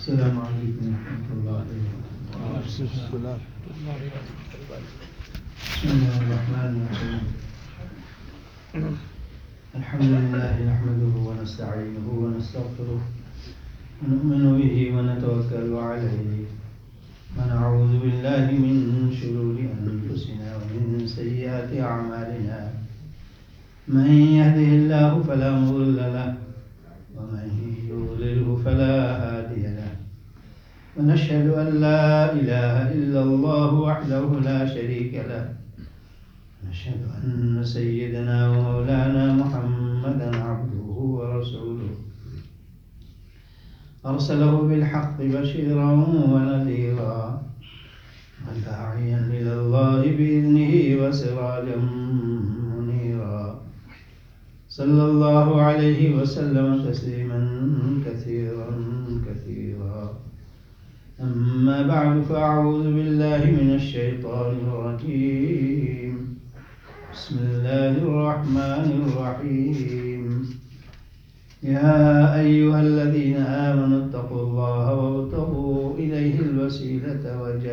السلام علیکم ورحمۃ اللہ وبرکاتہ. بسم اللہ الرحمن الرحیم. الحمد لله نحمده ونستعينه ونستغفره ونؤمن به ونتوكل عليه ونعوذ بالله من شرور أنفسنا ومن سيئات أعمالنا. من يهده الله فلا مضل له ومن يضلله فلا هادي له. ونشهد أن لا إله إلا الله وحده لا شريك له. نشهد أن سيدنا ومولانا محمدا عبده ورسوله أرسله بالحق بشيرا ونذيرا وداعيا إلى الله بإذنه وسراجا منيرا. صلى الله عليه وسلم تسليما كثيرا كثيرا. أما بعد فأعوذ بالله من الشيطان الرجيم. بسم الله الرحمن الرحيم. يا أيها الذين آمنوا اتقوا الله وابتغوا إليه الوسيلة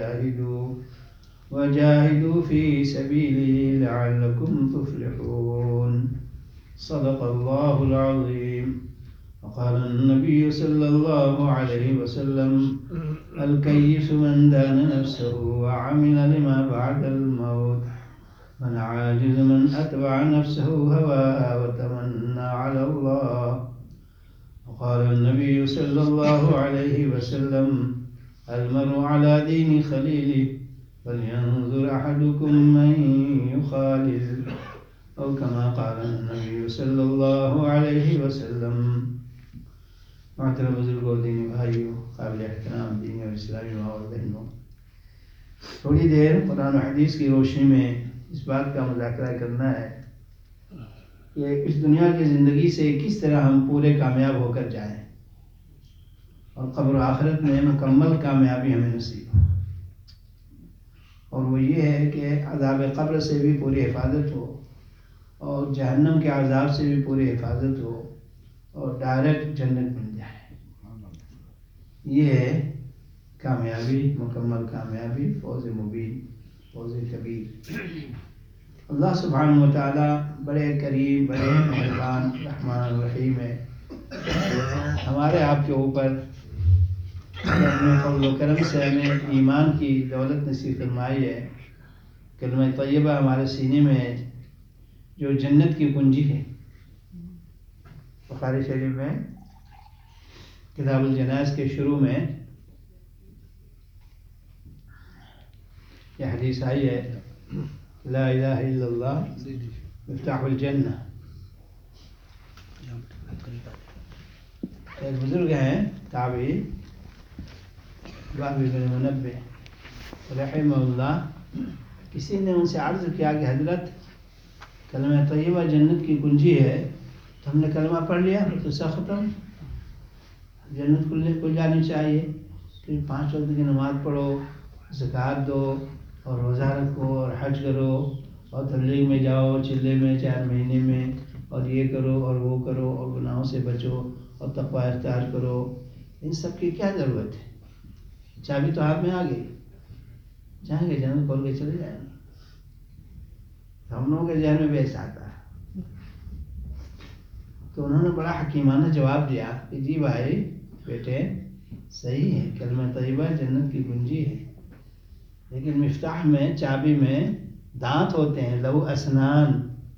وجاهدوا في سبيله لعلكم تفلحون. صدق الله العظيم. وقال النبي صلى الله عليه وسلم الكيس من دان نفسه وعمل لما بعد الموت والعاجز من أتبع نفسه هواها وتمنى على الله. وقال النبي صلى الله عليه وسلم المرء على دين خليله فلينظر أحدكم من يخالل أو كما قال النبي صلى الله عليه وسلم. محترم بزرگوں، دینی بھائیوں، قابل احترام دینی اور اسلامی ماں اور بہنوں، تھوڑی دیر قرآن و حدیث کی روشنی میں اس بات کا مذاکرہ کرنا ہے کہ اس دنیا کی زندگی سے کس طرح ہم پورے کامیاب ہو کر جائیں اور قبر و آخرت میں مکمل کامیابی ہمیں نصیب ہو. اور وہ یہ ہے کہ عذاب قبر سے بھی پوری حفاظت ہو اور جہنم کے عذاب سے بھی پوری حفاظت ہو اور ڈائریکٹ جنت مل جائے. یہ ہے کامیابی، مکمل کامیابی، فوز مبین، فوز کبیر. اللہ سبحانہ و تعالیٰ بڑے کریم، بڑے مہربان، رحمان رحیم ہے. ہمارے آپ کے اوپر اپنے فضل و کرم سے ہمیں ایمان کی دولت نصیب فرمائی ہے. کلمہ طیبہ ہمارے سینے میں ہے جو جنت کی کنجی ہے. بخاری شریف میں کتاب الجنائز کے شروع میں یہ حدیث آئی ہے، لا الہ الا اللہ مفتاح الجنہ. ایک بزرگ ہیں تابعی وہب بن منبہ رحمہ اللہ، کسی نے ان سے عرض کیا کہ حضرت کلمہ طیبہ جنت کی کنجی ہے، تو ہم نے کلمہ پڑھ لیا تو سب ختم، جنت کھل جانی چاہیے. کہ 5 وقت کی نماز پڑھو، زکوٰۃ دو اور روزہ رکھو اور حج کرو اور تبلیغ میں جاؤ چلے میں 4 مہینے میں، اور یہ کرو اور وہ کرو اور گناہوں سے بچو اور تقوی اختیار کرو. ان سب کی کیا ضرورت ہے؟ چابی تو ہاتھ میں آ گئی، جائیں گے جنت کھول کے چلے جائیں گے. ہم لوگوں کے ذہن میں بھی ایسا آتا ہے. تو انہوں نے بڑا حکیمانہ جواب دیا کہ جی بھائی بیٹے صحیح ہے، کلمہ طیبہ جنت کی کنجی ہے، لیکن مفتاح میں، چابی میں دانت ہوتے ہیں، لہو اسنان،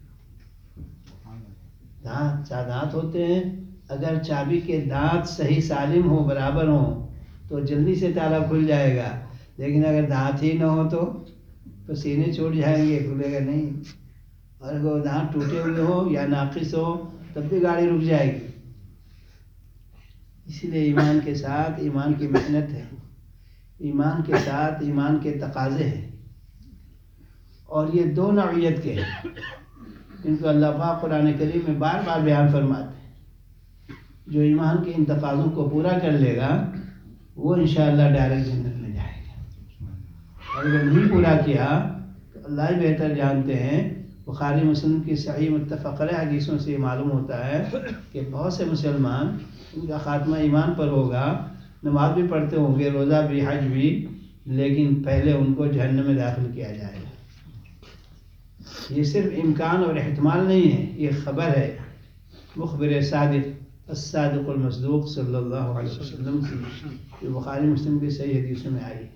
دانت ہوتے ہیں. اگر چابی کے دانت صحیح سالم ہو، برابر ہوں تو جلدی سے تالا کھل جائے گا، لیکن اگر دانت ہی نہ ہو تو سینے چھوڑ جائیں گے، کھلے گا نہیں. اور اگر دانت ٹوٹے ہوئے ہو یا ناقص ہو تب بھی گاڑی رک جائے گی. اسی لیے ایمان کے ساتھ ایمان کی محنت ہے، ایمان کے ساتھ ایمان کے تقاضے ہیں. اور یہ 2 نوعیت کے ہیں ان کو اللہ پاک قرآن کریم میں بار بار بیان فرماتے ہیں. جو ایمان کے ان تقاضوں کو پورا کر لے گا وہ انشاءاللہ ڈائریکٹ جنت میں جائے گا، اور اگر نہیں پورا کیا تو اللہ ہی بہتر جانتے ہیں. بخاری مسلم کی صحیح متفق علیہ حدیثوں سے معلوم ہوتا ہے کہ بہت سے مسلمان ان کا خاتمہ ایمان پر ہوگا نماز بھی پڑھتے ہوں گے، روزہ بھی، حج بھی، لیکن پہلے ان کو جہنم میں داخل کیا جائے گا۔ یہ صرف امکان اور احتمال نہیں ہے، یہ خبر ہے مخبر صادق الصادق المصدوق صلی اللہ علیہ وسلم کی، جو بخاری مسلم کی صحیح حدیثوں میں آئی ہے۔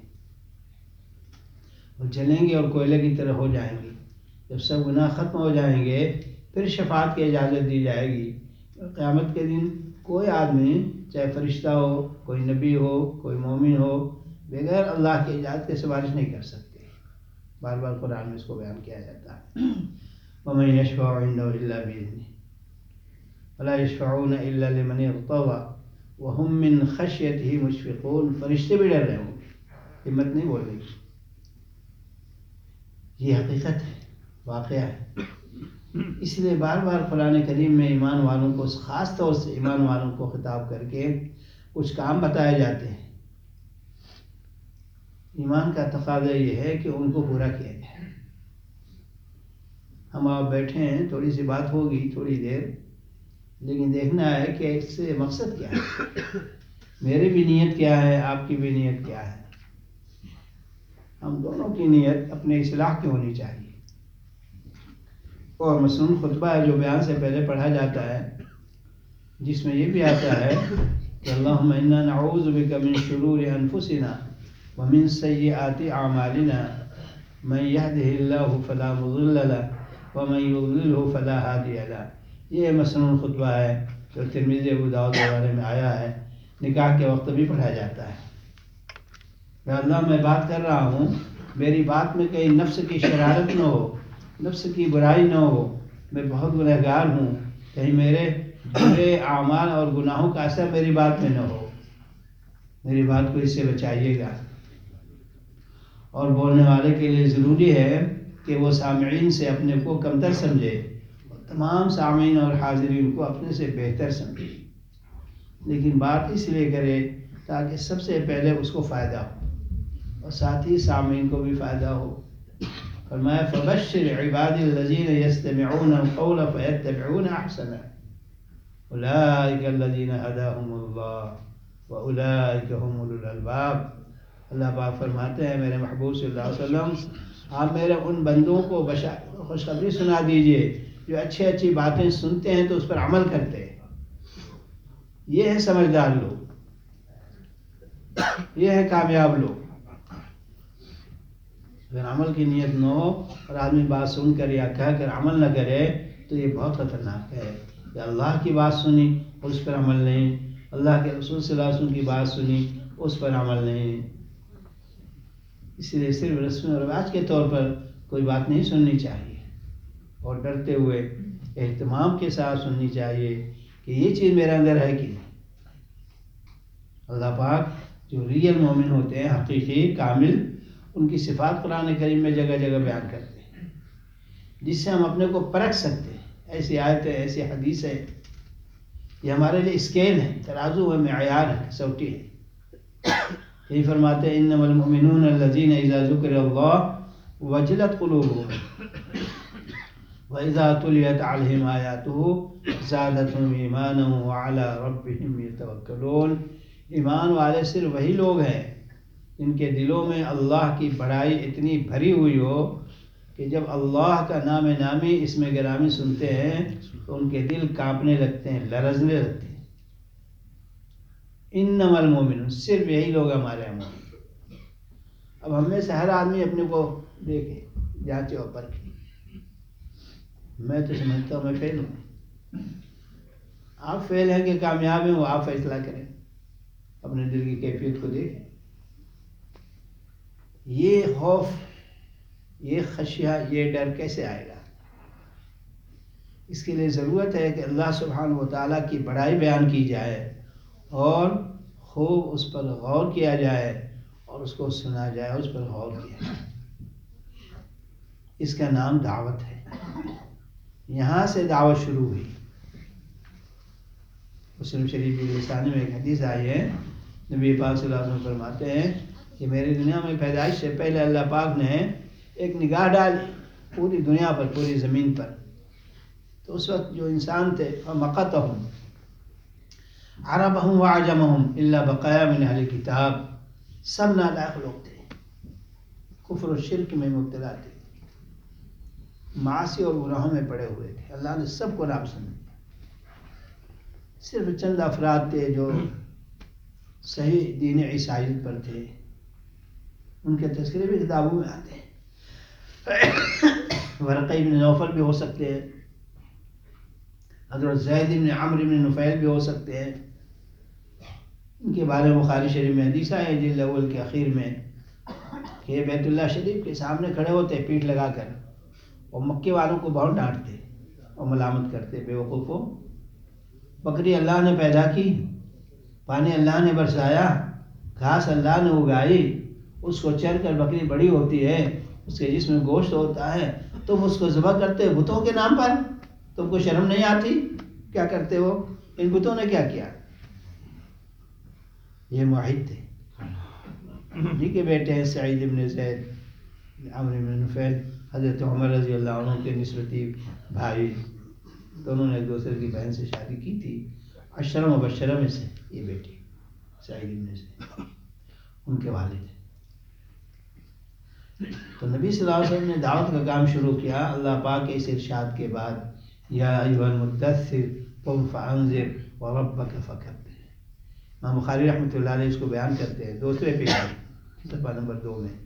اور جلیں گے اور کوئلے کی طرح ہو جائیں گے۔ جب سب گناہ ختم ہو جائیں گے پھر شفاعت کی اجازت دی جائے گی۔ قیامت کے دن کوئی آدمی، چاہے فرشتہ ہو، کوئی نبی ہو، کوئی مومن ہو، بغیر اللہ کی اجازت کے سفارش نہیں کر سکتے۔ بار بار قرآن میں اس کو بیان کیا جاتا ہے۔ وَمَن يَشْفَعُ عِندَهُ إِلَّا بِإِذْنِهِ وَلَا يَشْفَعُونَ إِلَّا لِمَنِ ارْتَضَىٰ وَهُم مِّن خَشْيَتِهِ مُشْفِقُونَ۔ فرشتے بھی ڈر رہے ہوں گے، ہمت نہیں بولنے کی۔ یہ حقیقت ہے، واقعہ ہے۔ اس لیے بار بار قرآن کریم میں ایمان والوں کو، خاص طور سے ایمان والوں کو خطاب کر کے کچھ کام بتائے جاتے ہیں۔ ایمان کا تقاضا یہ ہے کہ ان کو پورا کیا جائے۔ ہم آپ بیٹھے ہیں، تھوڑی سی بات ہوگی تھوڑی دیر، لیکن دیکھنا ہے کہ اس سے مقصد کیا ہے، میری بھی نیت کیا ہے، آپ کی بھی نیت کیا ہے۔ ہم دونوں کی نیت اپنے اصلاح کی ہونی چاہیے۔ اور مصنون خطبہ ہے جو بیان سے پہلے پڑھا جاتا ہے، جس میں یہ بھی آتا ہے کہ اللہم انا نعوذ بک من شرور انفسنا ومن سیئات اعمالنا من یہدہ اللہ فلا مضل له ومن یضللہ فلا ہادی له۔ یہ مصنون خطبہ ہے جو ترمذی ابو داؤد وغیرہ میں آیا ہے، نکاح کے وقت بھی پڑھا جاتا ہے۔ یا اللہ میں بات کر رہا ہوں، میری بات میں کہیں نفس کی شرارت نہ ہو، نفس کی برائی نہ ہو، میں بہت گنہگار ہوں، کہیں میرے برے اعمال اور گناہوں کا اثر میری بات میں نہ ہو، میری بات کو اس سے بچائیے گا۔ اور بولنے والے کے لیے ضروری ہے کہ وہ سامعین سے اپنے کو کمتر سمجھے اور تمام سامعین اور حاضرین کو اپنے سے بہتر سمجھے، لیکن بات اس لیے کرے تاکہ سب سے پہلے اس کو فائدہ ہو اور ساتھ ہی سامعین کو بھی فائدہ ہو۔ فرمایا فَبَشِّرْ عِبَادِ الَّذِينَ يَسْتَمِعُونَ الْقَوْلَ فَيَتَّبِعُونَ أَحْسَنَهُ أُولَٰئِكَ الَّذِينَ هَدَاهُمُ اللَّهُ وَأُولَٰئِكَ هُمُ أُولُو الْأَلْبَابِ۔ اللہ پاک فرماتے ہیں میرے محبوب صلی اللہ علیہ وسلم، آپ میرے ان بندوں کو خوشخبری سنا دیجئے جو اچھی اچھی باتیں سنتے ہیں تو اس پر عمل کرتے ہیں۔ یہ ہے سمجھدار لوگ، یہ ہے کامیاب لوگ۔ اگر عمل کی نیت نہ ہو اور آدمی بات سن کر یا کہہ کر عمل نہ کرے تو یہ بہت خطرناک ہے کہ اللہ کی بات سنی اور اس پر عمل نہیں، اللہ کے رسول صلی اللہ علیہ وسلم کی بات سنی اس پر عمل نہیں۔ اس لیے صرف رسم و رواج کے طور پر کوئی بات نہیں سننی چاہیے، اور ڈرتے ہوئے اہتمام کے ساتھ سننی چاہیے کہ یہ چیز میرے اندر ہے کہ نہیں۔ اللہ پاک جو ریئل مومن ہوتے ہیں، حقیقی کامل، ان کی صفات قرآن کریم میں جگہ جگہ بیان کرتے ہیں، جس سے ہم اپنے کو پرکھ سکتے ہیں۔ ایسی آیتیں، ایسی حدیث ہے، یہ ہمارے لیے اسکیل ہے، ترازو ہے، معیار ہے، کسوٹی ہے۔ یہی فرماتے ہیں انما المؤمنون الذین اذا ذکر اللہ وجلت قلوبهم واذا تلیت علیہم آیاتہ زادتہم ایمانا وعلی ربہم یتوکلون۔ ایمان والے صرف وہی لوگ ہیں جن کے دلوں میں اللہ کی بڑائی اتنی بھری ہوئی ہو کہ جب اللہ کا نام نامی اسم گرامی سنتے ہیں تو ان کے دل کانپنے لگتے ہیں، لرزنے لگتے ہیں۔ انما المؤمنون، صرف یہی لوگ ہمارے مومن۔ اب ہم میں سے ہر آدمی اپنے کو دیکھے، جانچے اور پرکھے۔ میں تو سمجھتا ہوں میں فیل ہوں، آپ فیل ہیں کہ کامیاب ہیں وہ آپ فیصلہ کریں، اپنے دل کی کیفیت کو دیکھیں۔ یہ خوف، یہ خشیہ، یہ ڈر کیسے آئے گا؟ اس کے لیے ضرورت ہے کہ اللہ سبحانہ و تعالیٰ کی بڑائی بیان کی جائے اور خوب اس پر غور کیا جائے اور اس کو سنا جائے اور اس پر غور کیا جائے۔ اس کا نام دعوت ہے، یہاں سے دعوت شروع ہوئی۔ مسلم شریف کی لسانی میں ایک حدیث آئی ہے، نبی پاک صلی اللہ علیہ وسلم فرماتے ہیں کہ میری دنیا میں پیدائش سے پہلے اللہ پاک نے ایک نگاہ ڈالی پوری دنیا پر، پوری زمین پر، تو اس وقت جو انسان تھے فمقتہم، عربهم وعجمهم الا بقایا من اہل کتاب، سب نالائق لوگ تھے، کفر و شرک میں مبتلا تھے، معاصی اور گناہوں میں پڑے ہوئے تھے، اللہ نے سب کو ناپسند کیا، صرف چند افراد تھے جو صحیح دین عیسائیت پر تھے، ان کے تذکرے بھی کتابوں میں آتے ہیں، ورقہ بن نوفل بھی ہو سکتے ہیں، حضرت زید بن عمرو بن نفیل بھی ہو سکتے ہیں، ان کے بارے میں بخاری شریف میں حدیث ہے جلد اول کے اخیر میں کہ یہ بیت اللہ شریف کے سامنے کھڑے ہوتے پیٹھ لگا کر اور مکے والوں کو بہت ڈانٹتے اور ملامت کرتے، بے وقوفوں، بکری اللہ نے پیدا کی، پانی اللہ نے برسایا، گھاس اللہ نے اگائی، اس کو چر کر بکری بڑی ہوتی ہے، اس کے جسم میں گوشت ہوتا ہے، تم اس کو ذبح کرتے ہو بتوں کے نام پر، تم کو شرم نہیں آتی؟ کیا کرتے ہو؟ ان بتوں نے کیا کیا؟ یہ معاہد تھے، جی کے بیٹے ہیں سعید بن زید، عمرو بن نفیل، حضرت عمر رضی اللہ عنہ کے نسبتی بھائی، دونوں نے ایک دوسرے کی بہن سے شادی کی تھی، عشرہ مبشرہ میں سے یہ بیٹی سعید بن زید ان کے والد ہیں۔ تو نبی صلی اللہ علیہ وسلم نے دعوت کا کام شروع کیا، اللہ پاک کے اس ارشاد کے بعد یا ایھا المدثر قم فانذر وربک فکبر، امام بخاری رحمۃ اللہ علیہ اس کو بیان کرتے ہیں دوسرے پیج صفحہ نمبر 2 میں،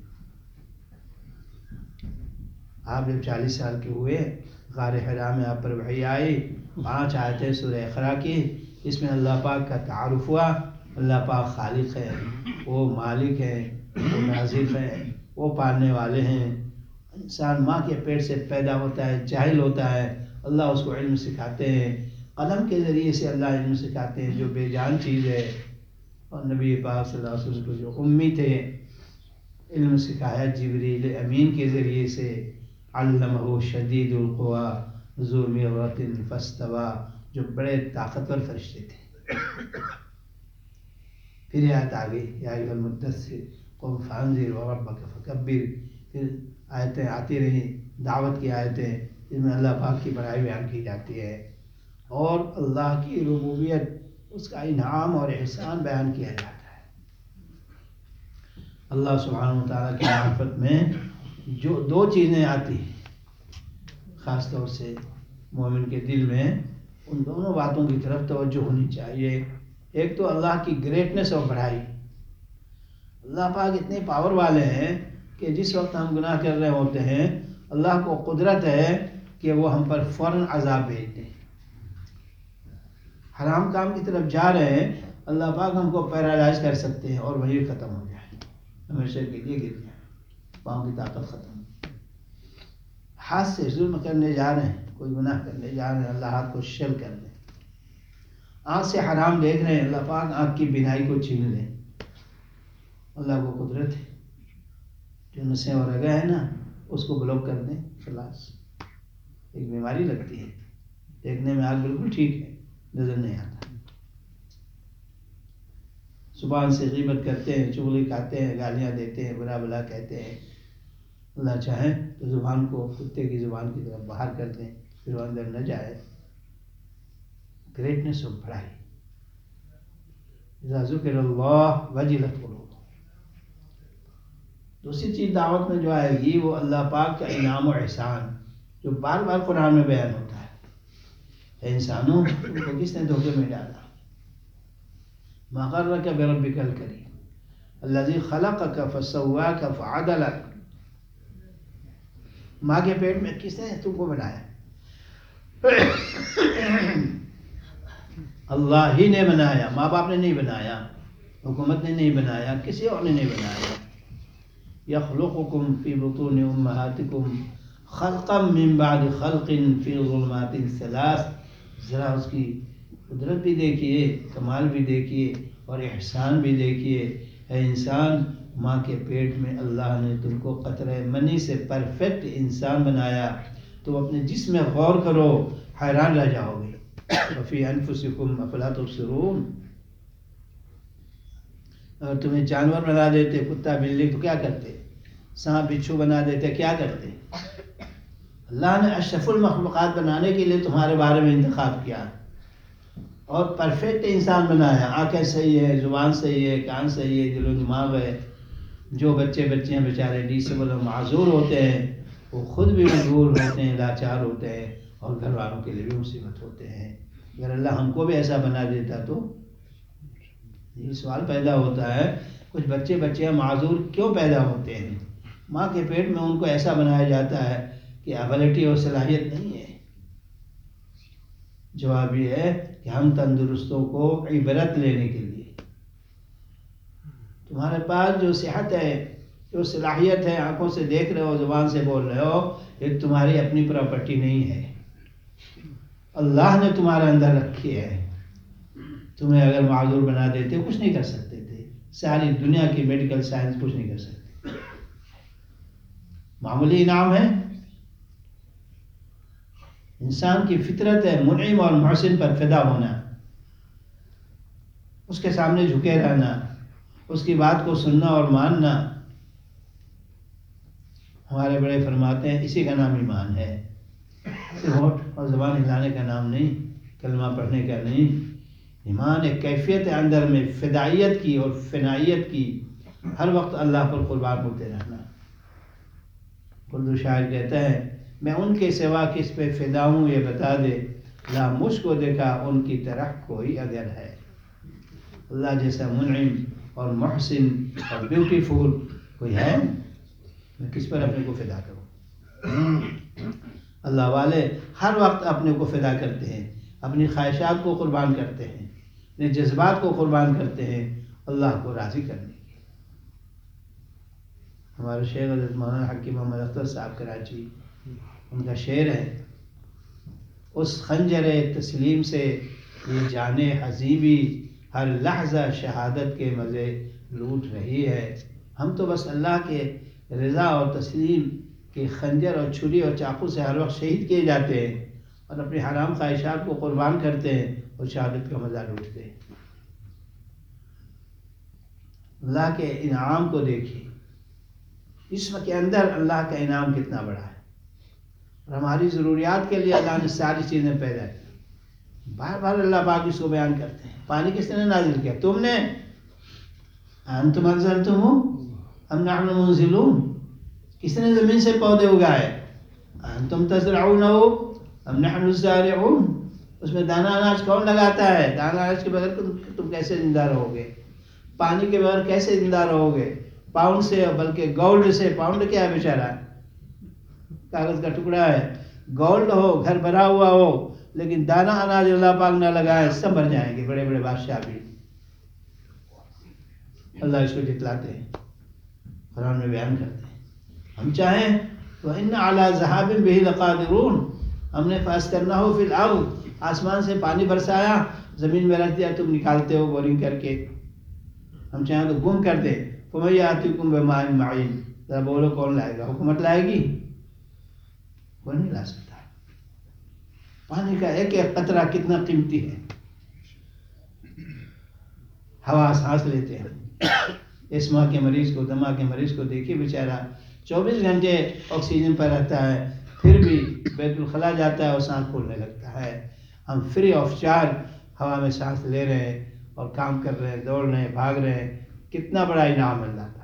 آپ جب 40 سال کے ہوئے غار حرا میں آپ پر وحی آئی، 5 آیتیں سورہ اقرا کی، اس میں اللہ پاک کا تعارف ہوا، اللہ پاک خالق ہے، وہ مالک ہے، وہ رازق ہے، وہ پالنے والے ہیں، انسان ماں کے پیٹ سے پیدا ہوتا ہے، جاہل ہوتا ہے، اللہ اس کو علم سکھاتے ہیں، قلم کے ذریعے سے اللہ علم سکھاتے ہیں جو بے جان چیز ہے، اور نبی پاک صلی اللہ علیہ وسلم کو جو امی تھے علم سکھایا جبریل امین کے ذریعے سے، علمہ شدید القوی ذو مرۃ فاستوی، جو بڑے طاقتور فرشتے تھے۔ پھر یہ آیت آگئی یا ایھا المدثر قم فانذر وربک فکبر، پھر آیتیں آتی رہیں، دعوت کی آیتیں جن میں اللہ پاک کی بڑائی بیان کی جاتی ہے اور اللہ کی ربوبیت، اس کا انعام اور احسان بیان کیا جاتا ہے۔ اللہ سبحانہ وتعالیٰ کی معرفت میں جو 2 چیزیں آتی ہیں خاص طور سے مومن کے دل میں، ان دونوں باتوں کی طرف توجہ ہونی چاہیے۔ ایک تو اللہ کی گریٹنس اور بڑائی، اللہ پاک اتنے پاور والے ہیں کہ جس وقت ہم گناہ کر رہے ہوتے ہیں اللہ کو قدرت ہے کہ وہ ہم پر فوراً عذاب بھیج دیں، حرام کام کی طرف جا رہے ہیں، اللہ پاک ہم کو پیرالائز کر سکتے ہیں اور وہی ختم ہو جائے، ہمیشہ کے لیے گر جائے، پاؤں کی طاقت ختم، ہاتھ سے ظلم کرنے جا رہے ہیں، کوئی گناہ کرنے جا رہے ہیں، اللہ ہاتھ کو شل کر دیں، آنکھ سے حرام دیکھ رہے ہیں، اللہ پاک آنکھ کی بینائی کو چھین لیں، اللہ کو قدرت ہے، جو نسیں اور رگیں ہیں نا اس کو بلاک کر دیں، خلاص، ایک بیماری لگتی ہے، دیکھنے میں آنکھ بالکل ٹھیک ہے، نظر نہیں آتا، زبان سے غیبت کرتے ہیں، چغلی کھاتے ہیں، گالیاں دیتے ہیں، برا بلا کہتے ہیں، اللہ چاہے تو زبان کو کتے کی زبان کی طرف باہر کر دیں، پھر وہ اندر نہ جائے۔ گریٹنس آف بڑائی، اذا ذکر اللہ وجلت قلوبهم۔ دوسری چیز دعوت میں جو آئے گی وہ اللہ پاک کا انعام و احسان، جو بار بار قرآن میں بیان ہوتا ہے، اے انسانوں تم کو کس نے دھوکے میں ڈالا، ما غرک بربک الکریم الذی خلقک فسواک فعدلک، ماں کے پیٹ میں کس نے تم کو بنایا؟ اللہ ہی نے بنایا، ماں باپ نے نہیں بنایا، حکومت نے نہیں بنایا، کسی اور نے نہیں بنایا۔ یخلقکم فی بطون امہاتکم خلقا من بعد خلق فی ظلمات ثلاث، ذرا اس کی قدرت بھی دیکھیے، کمال بھی دیکھیے اور احسان بھی دیکھیے۔ اے انسان، ماں کے پیٹ میں اللہ نے تم کو قطرہ منی سے پرفیکٹ انسان بنایا، تم اپنے جسم میں غور کرو، حیران رہ جاؤ گے۔ وفی انفسکم افلا تبصرون، اگر تمہیں جانور بنا دیتے، کتا بلی، تو کیا کرتے؟ سانپ بچھو بنا دیتے، کیا کرتے؟ اللہ نے اشرف المخلوقات بنانے کے لیے تمہارے بارے میں انتخاب کیا، اور پرفیکٹ انسان بنایا. آنکھیں صحیح ہے، زبان صحیح ہے، کان صحیح ہے، دل و دماغ ہے. جو بچے بیچارے ڈسیبل اور معذور ہوتے ہیں وہ خود بھی مجبور ہوتے ہیں، لاچار ہوتے ہیں، اور گھر والوں کے لیے بھی مصیبت ہوتے ہیں. اگر اللہ ہم کو بھی ایسا بنا دیتا تو یہ سوال پیدا ہوتا ہے، کچھ بچے معذور کیوں پیدا ہوتے ہیں؟ ماں کے پیٹ میں ان کو ایسا بنایا جاتا ہے کہ ایبلٹی اور صلاحیت نہیں ہے. جواب یہ ہے کہ ہم تندرستوں کو عبرت لینے کے لیے، تمہارے پاس جو صحت ہے، جو صلاحیت ہے، آنکھوں سے دیکھ رہے ہو، زبان سے بول رہے ہو، یہ تمہاری اپنی پراپرٹی نہیں ہے، اللہ نے تمہارے اندر رکھی ہے. تمہیں اگر معذور بنا دیتے کچھ نہیں کر سکتے تھے. ساری دنیا کی میڈیکل سائنس کچھ نہیں کر سکتے. معمولی انعام ہے. انسان کی فطرت ہے منعم اور محسن پر فدا ہونا، اس کے سامنے جھکے رہنا، اس کی بات کو سننا اور ماننا. ہمارے بڑے فرماتے ہیں اسی کا نام ایمان ہے. ہونٹ اور زبان ہلانے کا نام نہیں، کلمہ پڑھنے کا نہیں. ایمان ایک کیفیت ہے اندر میں، فدائیت کی اور فنائیت کی، ہر وقت اللہ پر قربان ہوتے رہنا. اردو شاعر کہتا ہے میں ان کے سوا کس پہ فدا ہوں یہ بتا دے، لا مجھ کو دیکھا ان کی طرح کوئی اگر ہے. اللہ جیسا منعم اور محسن اور بیوٹیفل کوئی ہے؟ میں کس پر اپنے کو فدا کروں؟ اللہ والے ہر وقت اپنے کو فدا کرتے ہیں، اپنی خواہشات کو قربان کرتے ہیں، اپنے جذبات کو قربان کرتے ہیں اللہ کو راضی کرنے کے. ہمارے شیخ حضرت مولانا حکیم محمد اختر صاحب کراچی، ان کا شعر ہے، اس خنجر تسلیم سے یہ جانے حزیبی ہر لحظہ شہادت کے مزے لوٹ رہی ہے. ہم تو بس اللہ کے رضا اور تسلیم کے خنجر اور چھری اور چاقو سے ہر وقت شہید کیے جاتے ہیں اور اپنی حرام خواہشات کو قربان کرتے ہیں اور شہادت کا مزہ لوٹتے ہیں. اللہ کے انعام کو دیکھیں، جسم کے اندر اللہ کا انعام کتنا بڑا ہے، اور ہماری ضروریات کے لیے اللہ نے ساری چیزیں پیدا کی. بار بار اللہ پاک اس کو بیان کرتے ہیں. پانی کس نے نازل کیا؟ تم نے. انتم انزلتم ام نحن المنزلون؟ کس نے زمین سے پودے اگائے؟ انتم تزرعونه ام نحن الزارعون؟ اس میں دانہ اناج کون لگاتا ہے؟ دانہ اناج کے بغیر تم کیسے زندہ رہو گے؟ پانی کے بغیر کیسے زندہ رہو گے؟ پاؤنڈ سے، بلکہ گولڈ سے. پاؤنڈ کیا ہے بیچارہ؟ کاغذ کا ٹکڑا ہے. گولڈ ہو، گھر بھرا ہوا ہو، لیکن دانہ اناج اللہ پاک نہ لگائے سب مر جائیں گے. بڑے بڑے بادشاہ بھی. اللہ اس کو جتلاتے ہیں، قرآن میں بیان کرتے ہیں. ہم چاہیں تو ان علی ذہاب بہ لقادرون، ہم نے فاسکنہ فی الارض، آسمان سے پانی برسایا، زمین میں رکھ دیا، تم نکالتے ہو بورنگ کر کے. ہم چاہیں تو گم کر دیں. فمن یاتیکم بماء معین، ذرا بولو کون لائے گا؟ حکومت لائے گی؟ کوئی نہیں لا سکتا. پانی کا ایک ایک قطرہ کتنا قیمتی ہے. ہوا سانس لیتے ہیں. اسما کے مریض کو، دما کے مریض کو دیکھیے، بیچارہ 24 گھنٹے آکسیجن پر رہتا ہے، پھر بھی بیت الخلاء جاتا ہے اور سانس پھولنے لگتا ہے. ہم فری آف چارج ہوا میں سانس لے رہے ہیں اور کام کر رہے ہیں، دوڑ رہے ہیں، بھاگ رہے ہیں. کتنا بڑا انعام اللہ کا.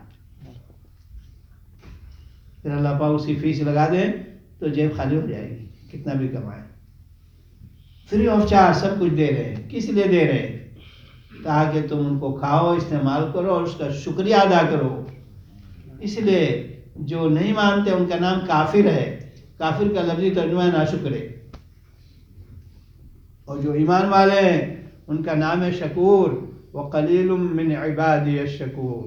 پھر اللہ پاک اس کی فیس لگا دیں تو جیب خالی ہو جائے گی، کتنا بھی کمائے. فری آف چارج سب کچھ دے رہے ہیں. کس لیے دے رہے ہیں؟ تاکہ تم ان کو کھاؤ، استعمال کرو اور اس کا شکریہ ادا کرو. اس لیے جو نہیں مانتے ان کا نام کافر ہے. کافر کا لفظی ترجمہ ہے ناشکرے، اور جو ایمان والے ہیں ان کا نام ہے شکور. وقلیل من عبادی الشکور.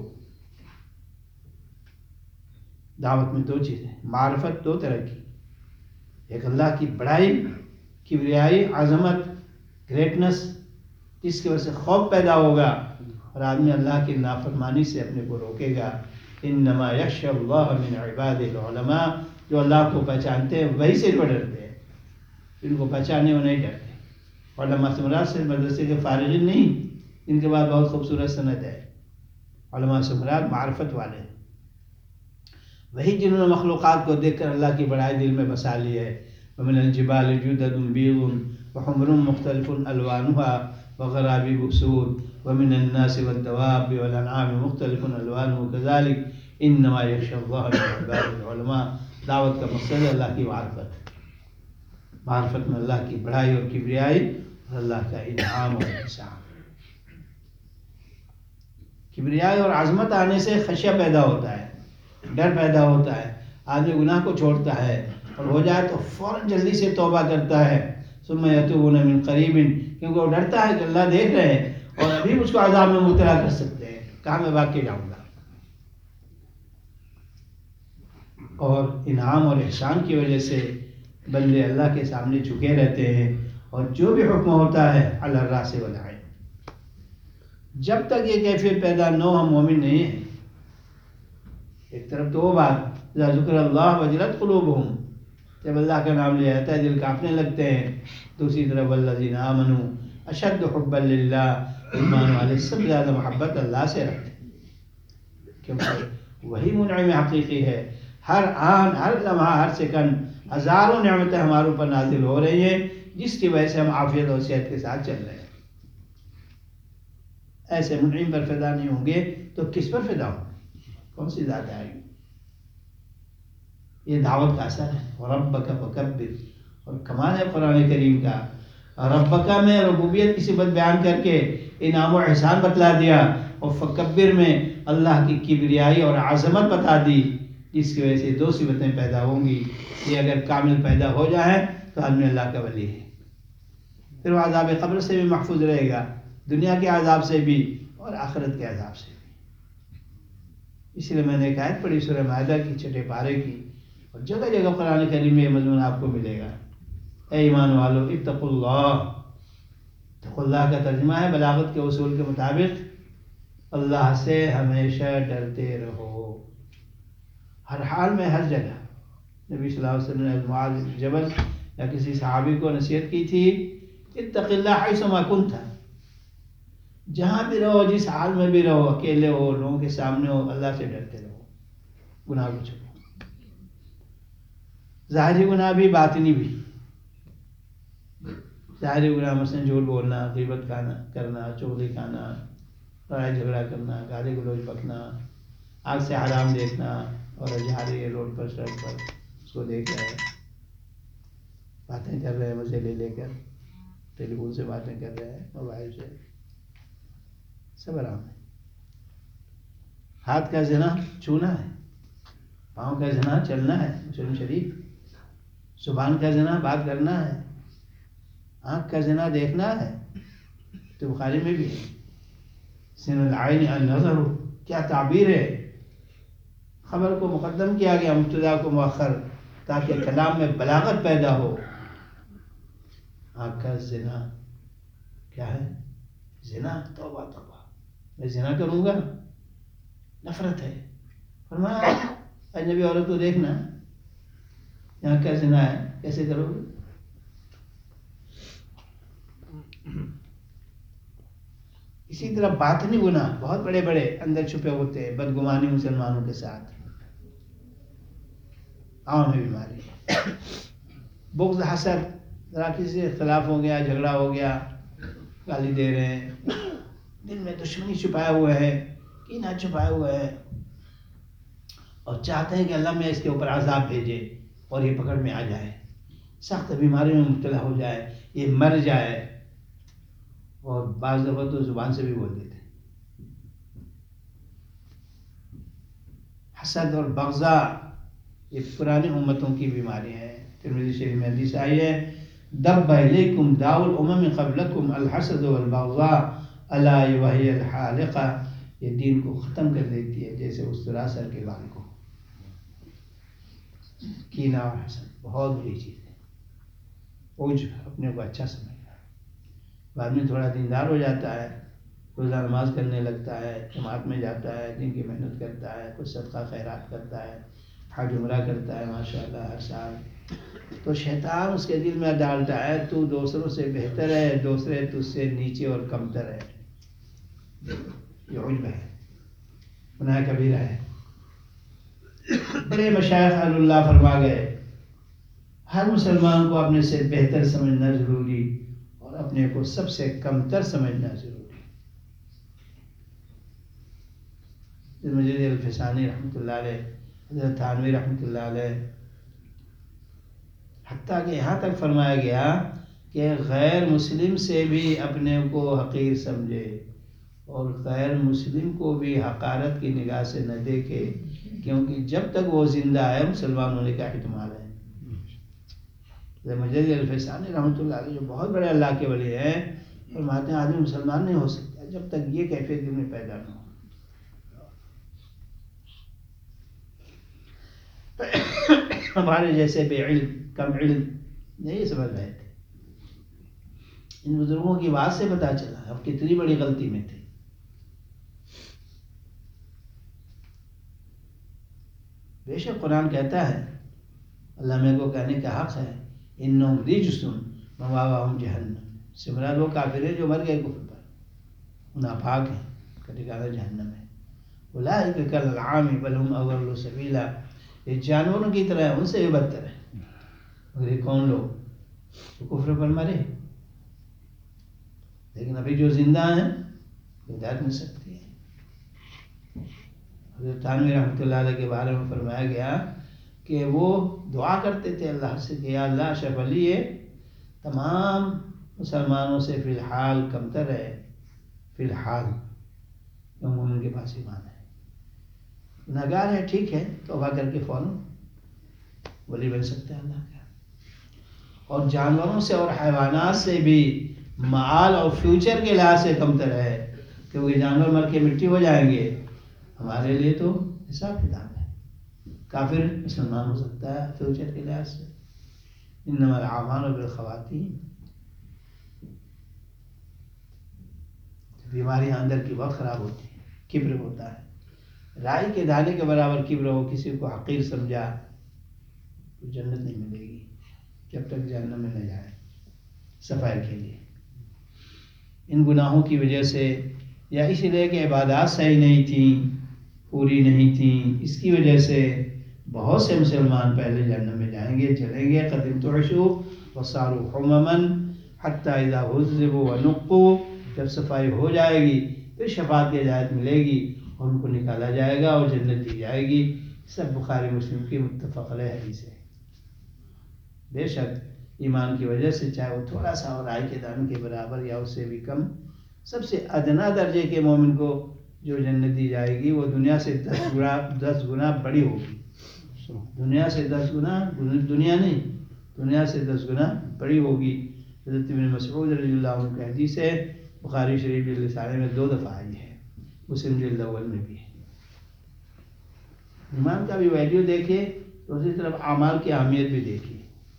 دعوت میں 2 چیزیں، معرفت 2 طرح کی، ایک اللہ کی بڑائی، کبریائی، عظمت، گریٹنس، جس کی وجہ سے خوف پیدا ہوگا اور آدمی اللہ کی نافرمانی سے اپنے کو روکے گا. انما یخشی اللہ من عبادہ العلماء، جو اللہ کو پہچانتے ہیں وہی سے ڈرتے ہیں، ان کو پہچانے وہ نہیں ڈرتے. علماء سے مراد صرف مدرسے کے فارغین نہیں، ان کے بعد بہت خوبصورت سند ہے. علماء سے مراد معرفت والے، وہی جنہوں نے مخلوقات کو دیکھ کر اللہ کی بڑائی دل میں بسا لی ہے. ومن الجبال جدد بیض وحمر مختلف الوانها وغرابيب سود ومن الناس والدواب والأنعام مختلف ألوانه كذلك إنما يخشى الله من عباده العلماء. دعوت کا مقصد ہے اللہ کی معرفت، معرفت میں اللہ کی بڑائی اور کبریائی اور اللہ کا انعام اور احسان. کبریائی اور عظمت آنے سے خشیہ پیدا ہوتا ہے، ڈر پیدا ہوتا ہے. آدمی گناہ کو چھوڑتا ہے اور ہو جائے تو فوراً جلدی سے توبہ کرتا ہے. ثم یتوبون من قریب، کیونکہ وہ ڈرتا ہے کہ اللہ دیکھ رہے ہیں اور ابھی مجھ کو عذاب میں مبتلا کر سکتے ہیں، کہاں میں بھاگ کے جاؤں گا. اور انعام اور احسان کی وجہ سے بندے اللہ کے سامنے جھکے رہتے ہیں اور جو بھی حکم ہوتا ہے علی الراس والعین. جب تک یہ کیفیت پیدا نہ ہو ہم مومن نہیں ہیں. ایک طرف تو وہ بات اذا ذکر اللہ وجلت قلوبہم، جب اللہ کا نام لیا جاتا ہے دل کانپنے لگتے ہیں. دوسری طرف والذین آمنوا اشد حبا للہ، ایمان والے سب زیادہ محبت اللہ سے رکھتے ہیں کیونکہ وہی منعم حقیقی ہے. ہر آن، ہر لمحہ، ہر سیکنڈ ہزاروں نعمتیں ہمارے اوپر نازل ہو رہی ہیں جس کی وجہ سے ہم عافیت اور صحت کے ساتھ چل رہے ہیں. ایسے منعم پر فدا نہیں ہوں گے تو کس پر فدا ہوں؟ کون سی ذات آئے گی؟ یہ دعوت کا اثر ہے. ربک فکبر، اور کمال ہے قرآن کریم کا. ربک میں ربوبیت کی صفت بیان کر کے انعام و احسان بتلا دیا، اور فکبر میں اللہ کی کبریائی اور عظمت بتا دی، جس کی وجہ سے دو صفتیں پیدا ہوں گی. یہ اگر کامل پیدا ہو جائیں تو آدمی اللہ کا ولی ہے. پھر وہ عذاب قبر سے بھی محفوظ رہے گا، دنیا کے عذاب سے بھی اور آخرت کے عذاب سے بھی. اس لیے میں نے ایک آیت پڑھی سورہ مائدہ کی 6 پارے کی، اور جگہ جگہ قرآن کریم میں یہ مضمون آپ کو ملے گا. اے ایمان والو اتقوا اللہ. اتقوا اللہ کا ترجمہ ہے بلاغت کے اصول کے مطابق اللہ سے ہمیشہ ڈرتے رہو، ہر حال میں، ہر جگہ. نبی صلی اللہ علیہ وسلم نے معاذ بن جبل یا کسی صحابی کو نصیحت کی تھی اتق اللہ حیثما کنت، جہاں بھی رہو، جس حال میں بھی رہو، اکیلے ہو، لوگوں کے سامنے ہو، اللہ سے ڈرتے رہو، گناہ کو چھوڑو. ظاہری گناہ بھی، باطنی بھی. ظاہری گناہ مثلا جھوٹ بولنا، غیبت کرنا، چغلی کھانا، لڑائی جھگڑا کرنا، گالی گلوچ بکنا، آنکھ سے حرام دیکھنا، اور جا رہی ہے روڈ پر، سڑک پر، اس کو دیکھ رہے ہیں، باتیں کر رہے ہیں مزے لے لے کر، ٹیلی فون سے باتیں کر رہے ہیں، موبائل سے، سب حرام ہے. ہاتھ کا زنا چھونا ہے، پاؤں کا زنا چلنا ہے، مسلم شریف. زبان کا زنا بات کرنا ہے، آنکھ کا زنا دیکھنا ہے، تو بخاری میں بھی ہے. سن العین النظر، کیا تعبیر ہے. خبر کو مقدم کیا گیا، مبتدا کو مؤخر، تاکہ کلام میں بلاغت پیدا ہو. آنکھ کا زنا کیا ہے؟ زنا، توبہ توبہ، میں زنا کروں گا، نفرت ہے. فرمایا اجنبی عورت کو دیکھنا، یہاں کا زنا ہے، کیسے کرو گے؟ اسی طرح باطنی گناہ بہت بڑے بڑے اندر چھپے ہوتے ہیں، بدگمانی مسلمانوں کے ساتھ، عام بیماری. بغض، حسد، ذرا کسی سے اختلاف ہو گیا، جھگڑا ہو گیا، گالی دے رہے ہیں، دل میں دشمنی چھپائے ہوئے ہے، کینہ چھپائے ہوئے ہے، اور چاہتے ہیں کہ اللہ میں اس کے اوپر عذاب بھیجے اور یہ پکڑ میں آ جائے، سخت بیماری میں مبتلا ہو جائے، یہ مر جائے. اور بعض دفعہ تو زبان سے بھی بول دیتے ہیں. حسد اور بغضا یہ پرانی امتوں کی بیماری ہے. ترمذی شریف میں حدیث آئی ہے دب الیکم داء الامم قبلکم الحسد والبغضاء الا وهي الحالقہ. یہ دین کو ختم کر دیتی ہے جیسے اس طرح سر کے بال کو. کینہ اور حسد بہت بری چیز ہے. عجب، اپنے کو اچھا سمجھنا. آدمی تھوڑا دیندار ہو جاتا ہے، روزہ نماز کرنے لگتا ہے، جماعت میں جاتا ہے، دین کی محنت کرتا ہے، کچھ صدقہ خیرات کرتا ہے، حج عمرہ کرتا ہے ماشاءاللہ ہر سال، تو شیطان اس کے دل میں ڈالتا ہے تو دوسروں سے بہتر ہے، دوسرے تجھ سے نیچے اور کمتر ہے. یہ عجب ہے، گناہ کبیرہ ہے. بڑے مشائخ اہل اللہ فرما گئے ہر مسلمان کو اپنے سے بہتر سمجھنا ضروری اور اپنے کو سب سے کمتر سمجھنا ضروری. مجید الفسانی رحمۃ اللہ علیہ، حضرت تھانوی رحمۃ اللہ علیہ، حتیٰ کہ یہاں تک فرمایا گیا کہ غیر مسلم سے بھی اپنے کو حقیر سمجھے اور غیر مسلم کو بھی حقارت کی نگاہ سے نہ دیکھے، کیونکہ جب تک وہ زندہ ہے مسلمان ہونے کا احتمال ہے. مجید الفسانی رحمۃ اللہ علیہ جو بہت بڑے اللہ کے ولی ہیں، فرماتے ہیں آدمی مسلمان نہیں ہو سکتا جب تک یہ کیفیت دل میں پیدا نہ ہو. ہمارے جیسے بے علم، کم علم نہیں سمجھ رہے تھے. ان بزرگوں کی بات سے پتہ چلا اب کتنی بڑی غلطی میں تھے. بے شک قرآن کہتا ہے، اللہ میرے کو کہنے کا حق ہے، انہم رجس مواواہم جہنم، سے مراد وہ کافر ہیں جو مر گئے کفر پر، ناپاک ہیں، کا ٹھکانہ جہنم ہے. اولئک کالانعام بل ہم اضل سبیلا، یہ جانوروں کی طرح ان سے بھی بدتر ہے. مگر یہ کون لوگ تو کفر پر مرے، لیکن ابھی جو زندہ ہیں ہدایت مل سکتی ہے. حضرت تھانوی رحمۃ اللہ علیہ کے بارے میں فرمایا گیا کہ وہ دعا کرتے تھے اللہ سے کہ یا اللہ اشرف علی تمام مسلمانوں سے فی الحال کمتر ہے، فی الحال مومن کے پاس ایمان ہے، گنہگار ہے، ٹھیک ہے، توبہ کر کے فوراً ولی بن سکتا ہے اللہ کا. اور جانوروں سے اور حیوانات سے بھی معال اور فیوچر کے لحاظ سے کمتر ہے، کیونکہ جانور مر کے مٹی ہو جائیں گے، ہمارے لیے تو حساب کتاب ہے. کافر مسلمان ہو سکتا ہے فیوچر کے لحاظ سے. انما الاعمال بالخواتیم، بیماریاں اندر کی وقت خراب ہوتی ہے، کبر ہوتا ہے. رائی کے دانے کے برابر کبر ہو، کسی کو حقیر سمجھا تو جنت نہیں ملے گی جب تک جہنم میں نہ جائے صفائی کے لیے. ان گناہوں کی وجہ سے یا اس لیے کہ عبادات صحیح نہیں تھیں، پوری نہیں تھیں، اس کی وجہ سے بہت سے مسلمان پہلے جہنم میں جائیں گے، چلیں گے. قد انتعشوا وصاروا حمما حتی اذا عذبوا ونقوا، جب صفائی ہو جائے گی پھر شفاعت کی اجازت ملے گی اور ان کو نکالا جائے گا اور جنت دی جائے گی. سب بخاری مسلم کی متفق علیہ حدیث ہے. بے شک ایمان کی وجہ سے چاہے وہ تھوڑا سا اور رائی کے دانے کے برابر یا اس سے بھی کم، سب سے ادنا درجے کے مومن کو جو جنت دی جائے گی وہ دنیا سے 10 گنا بڑی ہوگی. دنیا سے 10 گنا، دنیا نہیں، دنیا سے 10 گنا بڑی ہوگی. حضرت ابن مسعود رضی اللہ عنہ کی حدیث ہے، بخاری شریف جلد ثانی میں 2 دفعہ آئی ہے، مسلم جلد اول میں بھی ہے. ایمان کا بھی ویلیو دیکھیے تو اسی طرف اعمال کی اہمیت بھی دیکھیے.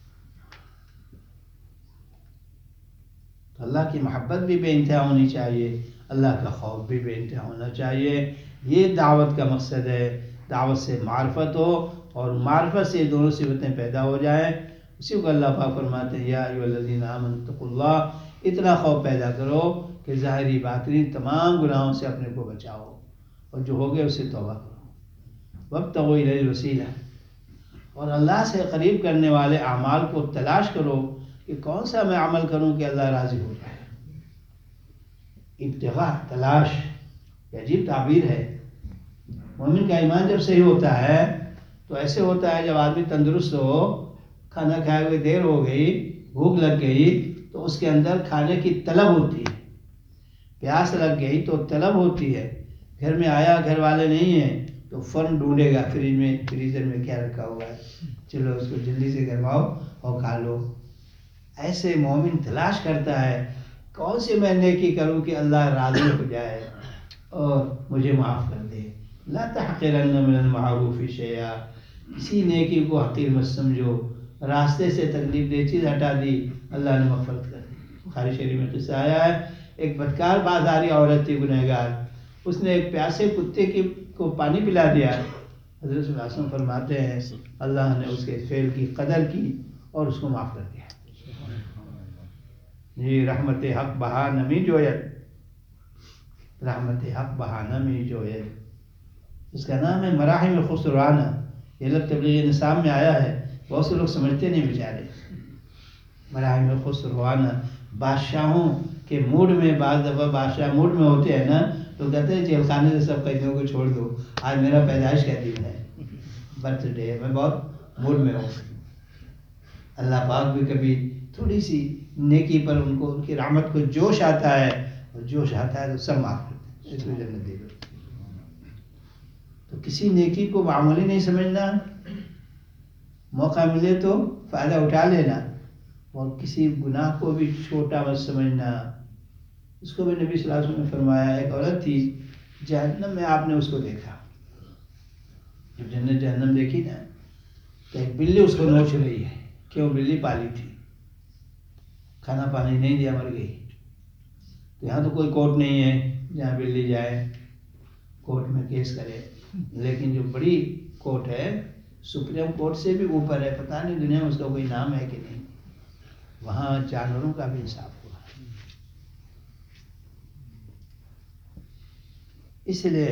تو اللہ کی محبت بھی بے انتہا ہونی چاہیے، اللہ کا خوف بھی بے انتہا ہونا چاہیے. یہ دعوت کا مقصد ہے. دعوت سے معرفت ہو اور معرفت سے دونوں صفتیں پیدا ہو جائیں. اسی کو اللہ پاک فرماتے ہیں یا ایھا الذین آمنوا اتقوا اللہ، اتنا خوف پیدا کرو کہ ظاہری باطنی تمام گناہوں سے اپنے کو بچاؤ اور جو ہو گئے اسے توبہ کرو. وابتغوا الیہ الوسیلہ، اور اللہ سے قریب کرنے والے اعمال کو تلاش کرو کہ کون سا میں عمل کروں کہ اللہ راضی ہو جائے. ابتغاء، تلاش، یہ عجیب تعبیر ہے. مومن کا ایمان جب صحیح ہوتا ہے تو ایسے ہوتا ہے جب آدمی تندرست ہو، کھانا کھائے ہوئے دیر ہو گئی، بھوک لگ گئی تو اس کے اندر کھانے کی طلب ہوتی ہے. پیاس لگ گئی تو طلب ہوتی ہے. گھر میں آیا، گھر والے نہیں ہیں تو فوراً ڈھونڈے گا فریج میں، فریزر میں کیا رکھا ہوا ہے، چلو اس کو جلدی سے گرماؤ اور کھا لو. ایسے مومن تلاش کرتا ہے کون سی میں نیکی کروں کہ اللہ راضی ہو جائے اور مجھے معاف کر دے. لا تحقرن من المعروف شیئا، کسی نیکی کو حقیر مت سمجھو. راستے سے تکلیف دہ چیز ہٹا دی، اللہ نے مغفرت کر دی. بخاری شریف میں قصہ آیا ہے، ایک بدکار بازاری عورت تھی گنہگار، اس نے ایک پیاسے کتے کو پانی پلا دیا. حضرت صلی اللہ علیہ وسلم فرماتے ہیں اللہ نے اس کے فعل کی قدر کی اور اس کو معاف کر دیا. یہ رحمت حق بہا نمی جوید، رحمت حق بہا نمی جوید، اس کا نام ہے مراحم خسرانہ. یہ لفظ تبلیغ نصاب میں آیا ہے، بہت سے لوگ سمجھتے نہیں بیچارے. مراحم خسرانہ بادشاہوں کے موڈ میں، بعض دفعہ بادشاہ موڈ میں ہوتے ہیں نا تو کہتے ہیں جیل خانے سے سب قیدیوں کو چھوڑ دو، آج میرا پیدائش کا دن ہے، برتھ ڈے ہے، میں بہت موڈ میں ہوں۔ اللہ پاک بھی کبھی تھوڑی سی نیکی پر ان کو، ان کی رحمت کو جوش آتا ہے، اور جوش آتا ہے تو سب معاف کرتے ہیں، اس کو جنت دے دو۔ تو کسی نیکی کو معمولی نہیں سمجھنا، موقع ملے تو فائدہ اٹھا لینا، اور کسی گناہ کو بھی چھوٹا مت سمجھنا۔ اس کو بھی نبی صلی اللہ علیہ وسلم نے فرمایا، ایک عورت تھی جہنم میں، آپ نے اس کو دیکھا، جب جنت جہنم دیکھی نا تو ایک بلی اس کو نوچ رہی ہے، کیوں؟ بلی پالی تھی، کھانا پانی نہیں دیا، مر گئی۔ تو یہاں تو کوئی کورٹ نہیں ہے جہاں بلی جائے کورٹ میں کیس کرے، لیکن جو بڑی کورٹ ہے، سپریم کورٹ سے بھی اوپر ہے، پتہ نہیں دنیا میں اس کا کوئی نام ہے کہ نہیں، وہاں جانوروں کا بھی انصاف ہوا۔ اس لیے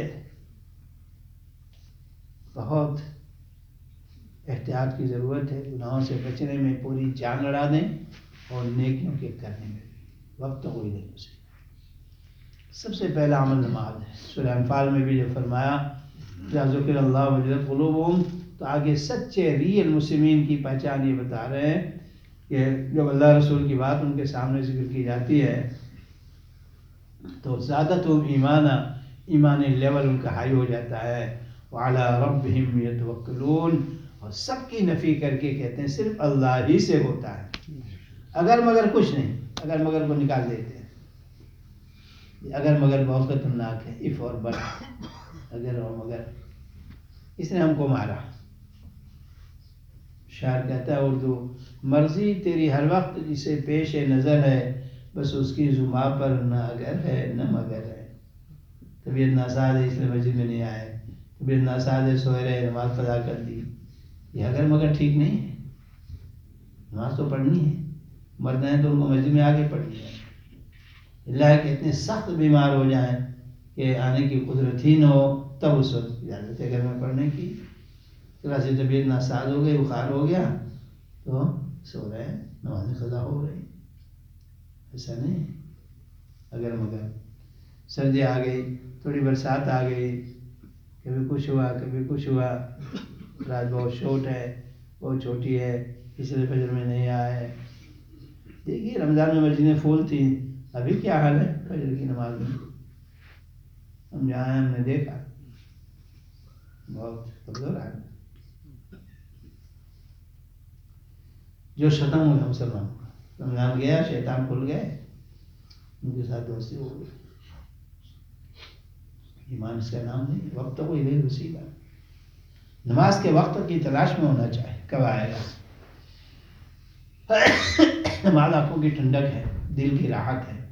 بہت احتیاط کی ضرورت ہے، گناہوں سے بچنے میں پوری جان لڑا دیں، اور نیکیوں کے کرنے میں وقت کوئی نہیں اسے۔ سب سے پہلا عمل نماز ہے۔ سورہ انفال میں بھی جو فرمایا جا ذکر اللہ وجلت قلوبہم، تو آگے سچے ریئل مسلمین کی پہچان یہ بتا رہے ہیں کہ جب اللہ رسول کی بات ان کے سامنے ذکر کی جاتی ہے تو زیادتہم ایمانا، ایمان لیول ان کا ہائی ہو جاتا ہے، وعلی ربہم یتوکلون، اور سب کی نفی کر کے کہتے ہیں صرف اللہ ہی سے ہوتا ہے، اگر مگر کچھ نہیں، اگر مگر کو نکال دیتے ہیں۔ اگر مگر بہت خطرناک ہے، اف اور بٹ، اگر اور مگر، اس نے ہم کو مارا۔ شاعر کہتا ہے اردو، مرضی تیری ہر وقت جسے پیش نظر ہے، بس اس کی زباں پر نہ اگر ہے نہ مگر ہے۔ طبیعت ناساز ہے اس لیے مسجد میں نہیں آئے، طبیعت ناساز ہے سوئے رہے، نماز قضا کر دی، یہ اگر مگر ٹھیک نہیں ہے۔ نماز تو پڑھنی ہے، مرد ہیں تو ان کو مسجد میں آ کے پڑھنی ہے۔ اللہ کہ اتنے سخت بیمار ہو جائیں کہ آنے کی قدرت ہی نہ ہو، تب اس وقت اجازت ہے گھر میں پڑھنے کی۔ ذرا سی طبیعت ناساز ہو گئی، بخار ہو گیا تو سو رہے ہیں، نماز قضا ہو رہی، ایسا نہیں اگر مگر۔ سردی آ گئی، تھوڑی برسات آ گئی، کبھی کچھ ہوا کبھی کچھ ہوا، رات بہت شورٹ ہے، بہت چھوٹی ہے، اس لیے فجر میں نہیں آئے۔ دیکھیے رمضان میں مسجدیں پھول تھیں، ابھی کیا حال ہے فجر کی نماز میں؟ ہم جہاں ہیں ہم نے دیکھا بہت کمزور حال ہے۔ جو ختم ہوا مسلمان کا، رمضان گیا، شیطان کھل گئے، ان کے ساتھ دوستی ہو گئی۔ ایمان اس کا نام نہیں، وقت کو ہی اسی کا۔ نماز کے وقت کی تلاش میں ہونا چاہیے، کب آئے گا۔ نماز آنکھوں کی ٹھنڈک ہے، دل کی راحت ہے،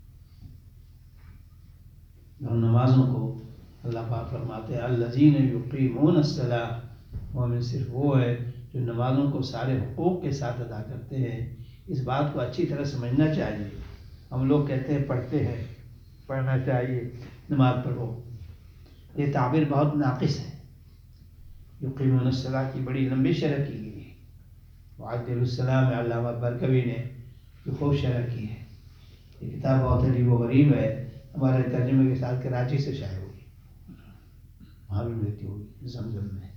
اور نمازوں کو اللہ پاک فرماتے ہیں الذین یقیمون الصلاۃ، مومن صرف وہ ہے جو نمازوں کو سارے حقوق کے ساتھ ادا کرتے ہیں۔ اس بات کو اچھی طرح سمجھنا چاہیے۔ ہم لوگ کہتے ہیں پڑھتے ہیں، پڑھنا چاہیے، نماز پڑھو، یہ تعبیر بہت ناقص ہے۔ یقیمون الصلاۃ کی بڑی لمبی شرح کی گئی ہے، وعدل السلام علامہ برکوی نے جو خوب شرح کی ہے۔ یہ کتاب بہت عجیب و غریب ہے، ہمارے ترجمے کے ساتھ کراچی سے شائع ہوئی، وہاں بھی ملتی ہوگی زمزم میں۔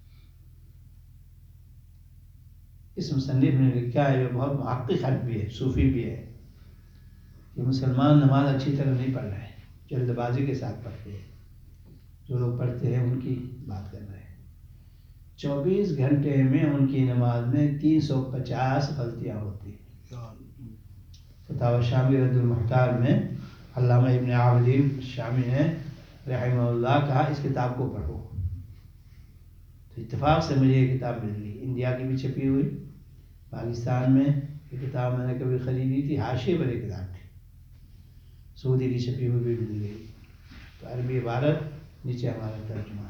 اس مصنف نے لکھا ہے، جو بہت محقق حد بھی ہے، صوفی بھی ہے، کہ مسلمان نماز اچھی طرح نہیں پڑھ رہے، جلد بازی کے ساتھ پڑھتے ہیں۔ جو لوگ پڑھتے ہیں ان کی بات کر رہے ہیں، 24 گھنٹے میں ان کی نماز میں 350 غلطیاں ہوتی ہیں۔ فتاوی شامی رد المحتار میں علامہ ابن عابدین شامی نے رحمہ اللہ کہا اس کتاب کو پڑھو۔ تو اتفاق سے مجھے یہ کتاب مل گئی، انڈیا کی بھی چھپی ہوئی، پاکستان میں یہ کتاب میں نے کبھی خریدی تھی، حاشیے پر ایک کتاب تھی، سعودی کی چھپی ہوئی بھی مل گئی، تو عربی عبارت، نیچے ہمارا ترجمہ۔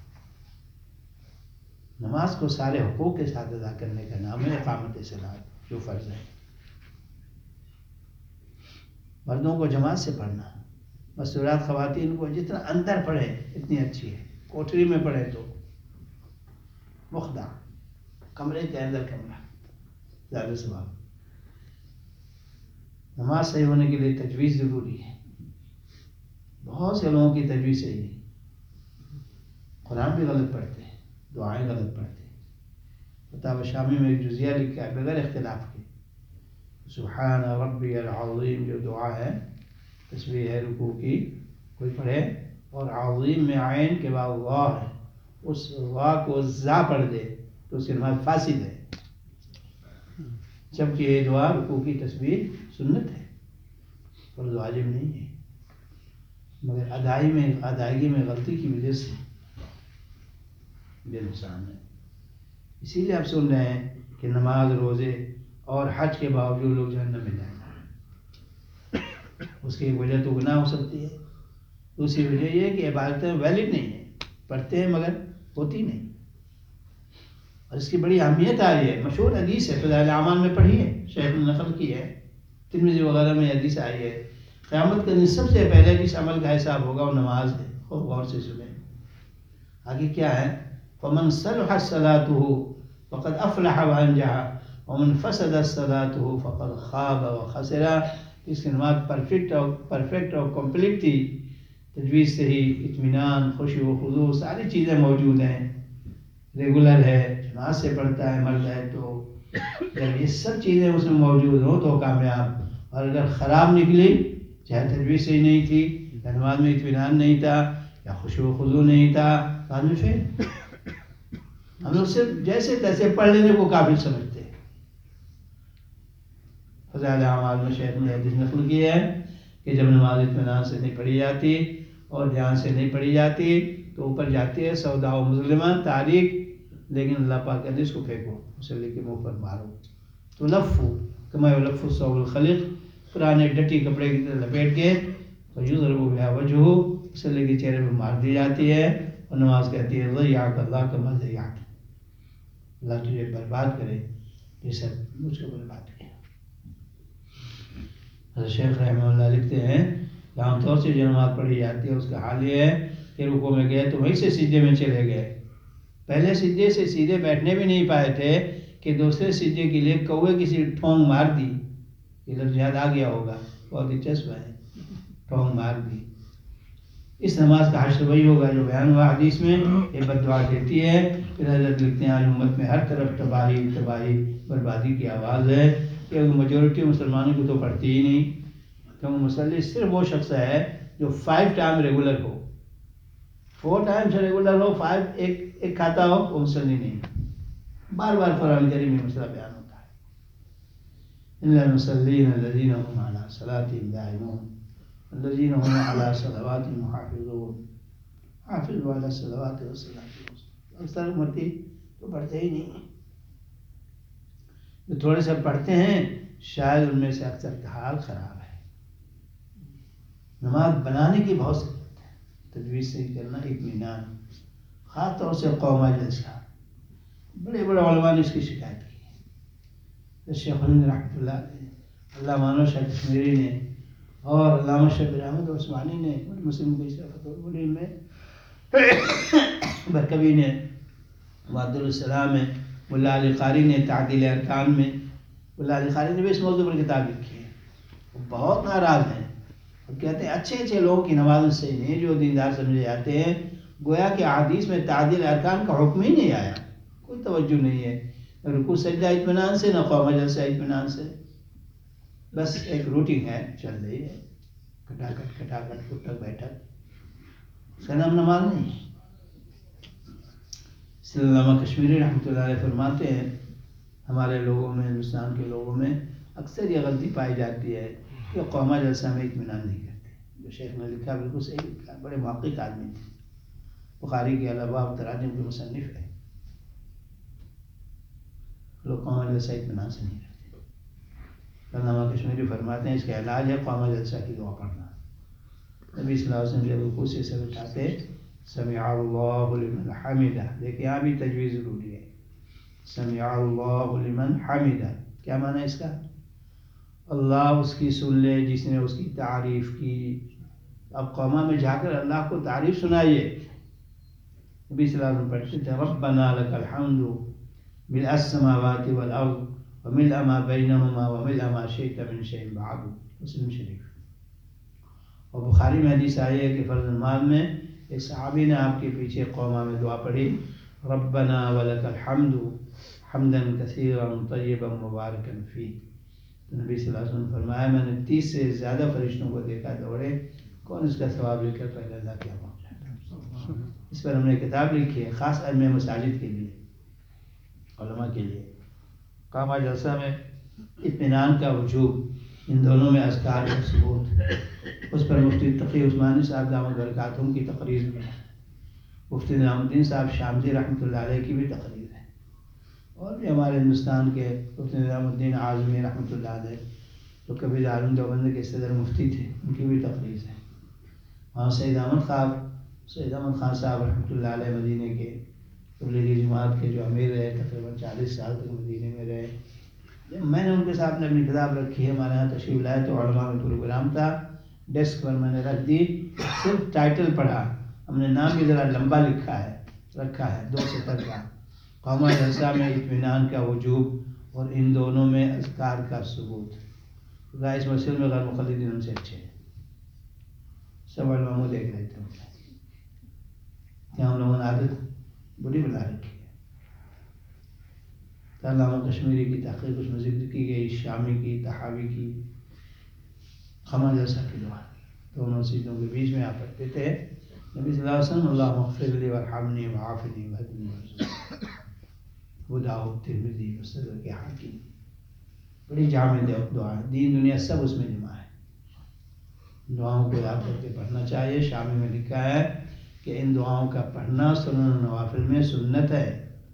نماز کو سارے حقوق کے ساتھ ادا کرنے کا نام ہے اقامت صلاۃ، جو فرض ہے۔ مردوں کو جماعت سے پڑھنا، مستورات خواتین کو جتنا اندر پڑھے اتنی اچھی ہے، کوٹری میں پڑھے تو مخدع، کمرے کے اندر کمرہ، زیادہ ثواب۔ نماز صحیح ہونے کے لیے تجویز ضروری ہے. بہت سے لوگوں کی تجویز صحیح نہیں، قرآن بھی غلط پڑھتے ہیں، دعائیں غلط پڑھتے ہیں. فتاوی شامی میں ایک جزیہ لکھا ہے بغیر اختلاف کے، سبحان ربی العظیم جو دعا ہے، تسبیح ہے رکوع کی، کوئی پڑھے اور عظیم میں عین کے بعد اللہ ہے، اس اللہ کو زا پڑھ دے تو اس کی نماز فاسد ہے. جبکہ یہ دعا رکوع کی تسبیح سنت ہے اور واجب نہیں ہے، مگر ادائیگی میں غلطی کی وجہ سے بے نقصان ہے. اسی لیے آپ سن رہے ہیں کہ نماز، روزے اور حج کے باوجود لوگ جہنم میں جائیں گے. اس کی ایک وجہ تو گناہ ہو سکتی ہے، دوسری وجہ یہ ہے کہ عبادتیں ویلڈ نہیں ہیں، پڑھتے ہیں مگر ہوتی نہیں. اور اس کی بڑی اہمیت آ رہی ہے. مشہور حدیث ہے، فضائل الاعمال میں پڑھی ہے، شیخ نے نقل کی ہے، ترمذی وغیرہ میں حدیث آئی ہے. قیامت کے دن سب سے پہلے جس عمل کا حساب ہوگا وہ نماز ہے. خوب غور سے سنیں. آگے کیا ہے؟ فمن صلحت صلاته فقد افلح وانجح ومن فسدت صلاته فقد خاب وخسر. اس کی نماز پرفیکٹ اور کمپلیٹ تھی، تجویز صحیح، اطمینان، خشوع و خضوع، ساری چیزیں موجود ہیں، ریگولر ہے، جماعت سے پڑھتا ہے، مرد ہے تو جب یہ سب چیزیں اس میں موجود ہوں تو کامیاب. اور اگر خراب نکلی، چاہے تجویز صحیح نہیں تھی، یا نماز میں اطمینان نہیں تھا، یا خشوع و خضوع نہیں تھا، بعد میں پھر ہم لوگ صرف جیسے تیسے پڑھ لینے کو قابل سمجھتے ہیں. فضائل اعمال میں شیخ نے حدیث نقل کی ہے کہ جب نماز اطمینان سے نہیں پڑھی جاتی اور دھیان سے نہیں پڑھی جاتی تو اوپر جاتی ہے سودا و مظلمہ، تاریخ، لیکن اللہ پاک کہتے ہیں اس کو پھینکو، مسلح کے منہ پر مارو. تو لفو کما یلف الثوب الخلق، پرانے ڈٹی کپڑے کی طرح لپیٹ کے فیضرب بہا وجہہ، مسلح کے چہرے پہ مار دی جاتی ہے. اور نماز کہتی ہے ضیعک اللہ کما ضیعت، اللہ تجھے برباد کرے جیسا مجھ کو برباد کیا. حضرت شیخ رحمہ اللہ لکھتے ہیں کہ عام طور سے جو نماز پڑھی جاتی ہے اس کا حال یہ ہے کہ رکوع میں گئے تو وہیں سے سجدے میں چلے گئے، پہلے سجدے سے سیدھے بیٹھنے بھی نہیں پائے تھے کہ دوسرے سجدے کے لیے کوے کسی ٹھونگ مار دی. یہ لفظ یاد آ گیا ہوگا، بہت دلچسپ ہے، ٹھونگ مار دی. اس نماز کا حشر وہی ہوگا جو بیان ہوا حدیث میں، یہ بد دعا دیتی ہے. پھر حضرت لکھتے ہیں آج امت میں ہر طرف تباہی بربادی کی آواز ہے کہ میجورٹی مسلمانوں کو تو پڑھتی ہی نہیں، کیونکہ مسلح صرف وہ شخص ہے جو 5 ٹائم ریگولر ہو، 4 ٹائمز ریگولر ہو، 5 ایک کھاتا ہو، وہ مسلح نہیں. بار بار قرآن کریم میں مسئلہ بیان ہوتا ہے. ان المصلین الذین هم علی صلاتهم دائمون الذین هم علی صلواتهم محافظون حافظوا علی الصلوات والصلاة الوسطی. اکثر امتی تو پڑھتے ہی نہیں، جو تھوڑے سے پڑھتے ہیں شاید ان میں سے اکثر کا حال خراب ہے. نماز بنانے کی بہت ضرورت ہے، تجویز سے کرنا، اطمینان، خاص طور سے قوما جلسہ. بڑے بڑے علماء نے اس کی شکایت کی ہے. شیخ ہند رحمۃ اللہ علیہ، علامہ انور شاہ کشمیری نے، اور علامہ شبیر احمد عثمانی نے، مسلم کی فتح المبین میں، برکوی نے، عبد السلام میں، ملا علی قاری نے تعدیل ارکان میں، ملا علی قاری نے بھی اس موضوع پر کتاب لکھی ہے. وہ بہت ناراض ہیں اور کہتے ہیں اچھے لوگوں کی نماز صحیح نہیں، جو دیندار سمجھے جاتے ہیں، گویا کہ حدیث میں تعدیل ارکان کا حکم ہی نہیں آیا، کوئی توجہ نہیں ہے، نہ رکوع سجدہ اطمینان سے، نہ قوم جلسہ اطمینان سے. بس ایک روٹین ہے، چل رہی ہے، کھٹاکھٹ اٹھک بیٹھک، اس کا نام نماز نہیں. اس لیے علامہ کشمیری رحمۃ اللہ علیہ فرماتے ہیں ہمارے لوگوں میں، ہندوستان کے لوگوں میں اکثر یہ غلطی پائی جاتی ہے کہ قوما جلسہ میں اطمینان نہیں کرتے. جو شیخ نے لکھا بالکل صحیح لکھا، بڑے محقق آدمی تھے، بخاری کے علاوہ تراجم کے مصنف ہے. لوگ قوما جلسہ اطمینان سے نہیں کرتے. علامہ کشمیری فرماتے ہیں اس کا علاج ہے قوما جلسہ کی دعا پڑھنا. نبی صلی اللہ علیہ وسلم جب رکوع سے سر اٹھاتے سمع اللہ لمن حمدہ، دیکھیں یہاں بھی تجویز ضروری ہے. سمع اللہ لمن حمدہ کیا معنی ہے اس کا؟ اللہ اس کی سن لے جس نے اس کی تعریف کی. اب قوما میں جا کر اللہ کو تعریف سنائیے. نبی صلی اللہ علیہ وسلم پڑھتے تھے ربنا لک الحمد ملء السماوات والارض وملء ما بینہما وملء ما شئت من شیء بعد. مسلم شریف. اور بخاری میں حدیث آئی ہے کہ فرض نماز میں ایک صحابی نے آپ کے پیچھے قوما میں دعا پڑھی، ربنا ولک الحمد حمدا کثیرا طیبا مبارکا فیہ. تو نبی صلی اللہ علیہ وسلم فرمایا میں نے 30 سے زیادہ فرشتوں کو دیکھا دوڑے، کون اس کا ثواب لے کر پہلے اللہ کے پہنچ جاتا. اس پر ہم نے کتاب لکھی ہے خاص علم مساجد کے لیے، علماء کے لیے. قامہ جلسہ میں اطمینان کا وجوب، ان دونوں میں اذکار کا ثبوت، اس پر مفتی تقی عثمانی صاحب دامت برکاتہم کی تقریر میں ہے، مفتی نظام الدین صاحب شامزی رحمۃ اللہ علیہ کی بھی تقریر ہے، اور بھی ہمارے ہندوستان کے مفتی نظام الدین اعظمی رحمۃ اللہ علیہ جو کبھی دارالعلوم دیوبند کے صدر مفتی تھے، ان کی بھی تقریر ہے. وہاں سید احمد خان صاحب رحمۃ اللہ علیہ مدینے کے تبلیغی جماعت کے جو امیر رہے، تقریباً 40 سال تک مدینے میں رہے. جب میں نے ان کے ساتھ اپنی کتاب رکھی ہے، ہمارے یہاں تشریف لائے تو علماء میں پروگرام تھا، ڈیسک پر میں نے رکھ دی، صرف ٹائٹل پڑھا. ہم نے نام بھی ذرا لمبا رکھا ہے 2 سطر کا، قوما جلسہ میں اطمینان کا وجوب اور ان دونوں میں اذکار کا ثبوت. اس مسئلے میں غیر مقلدین ان سے اچھے ہیں، سب علماء دیکھ رہے تھے کہ ہم لوگوں نے عادت بری بنا رکھی ہے. علامہ کشمیری کی تحقیق اس میں ذکر کی گئی، شامی کی، تحاوی کی، قوما جلسہ کی دعا، دونوں چیزوں کے بیچ میں آپ پڑھتے تھے نبی صلی اللہ علیہ وسلم اللہم اغفر لی وارحمنی وعافنی وہدنی وارزقنی. ابو داؤد، ترمذی، مستدرک کے حاکم. بڑی جامع دعا ہے، دین دنیا سب اس میں جمع ہے. دعاؤں کو یاد کر کے پڑھنا چاہیے. شامی میں لکھا ہے کہ ان دعاؤں کا پڑھنا سنن و نوافل میں سنت ہے.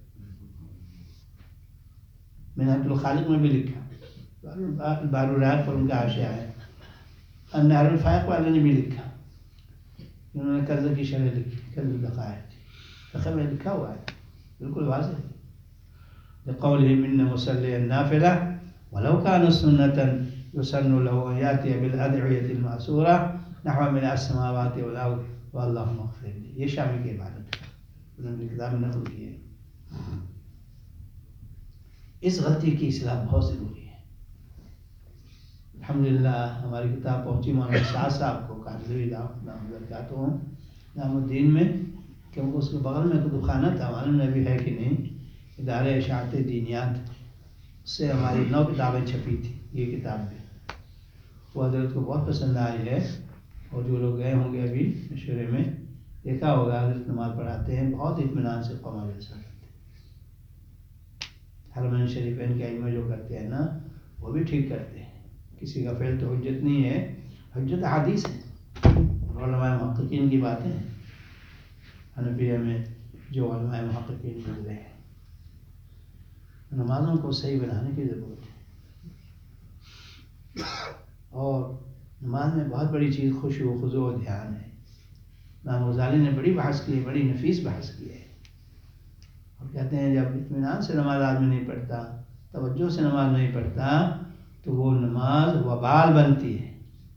منہاج الخالق میں بھی لکھا، بار الراق پر ان کا حاشیہ ہے. النہر الفائق والے نے بھی لکھا، انہوں نے قرض کی شرح لکھی، قرض الدقائق فقہ میں لکھا ہوا ہے، بالکل واضح ہے. لقولہ من مصلی النافلہ ولو کان سنتا یسن له ان یاتی بالادعیۃ المأثورہ نحو من السماوات والارض واللہم اغفر لی. یہ شامی کی عبادت ہے، انہوں نے کتاب میں نقل کی ہے. اس غلطی کی اصلاح بہت ضروری ہے. الحمدللہ ہماری کتاب پہنچی مولانا شاہ صاحب کو قادری دامت برکاتہم نظام الدین میں، کہ اس کے بغل میں کتب خانہ تھا، معلوم نہیں ابھی ہے کہ نہیں، ادارہ اشاعت دینیات سے ہماری 9 کتابیں چھپی تھی. یہ کتاب بھی وہ حضرت کو بہت پسند آئی ہے، اور جو لوگ گئے ہوں گے ابھی مشورے میں دیکھا ہوگا حضرت نماز پڑھاتے ہیں، بہت اطمینان سے قوما جلسہ کرتے ہیں. حرمین شریفین کے ائمہ جو کرتے ہیں نا وہ بھی ٹھیک کرتے ہیں. کسی کا فعل تو حجت نہیں ہے، حجت حدیث ہے، علماء محققین کی باتیں ہیں. حنفیہ میں جو علماء محققین گزرے ہیں، نمازوں کو صحیح بنانے کی ضرورت ہے. اور نماز میں بہت بڑی چیز خشوع و خضوع و دھیان ہے. امام غزالی نے بڑی بحث کی ہے، بڑی نفیس بحث کی ہے، اور کہتے ہیں جب اطمینان سے نماز آدمی نہیں پڑھتا، توجہ سے نماز نہیں پڑھتا، تو وہ نماز وبال بنتی ہے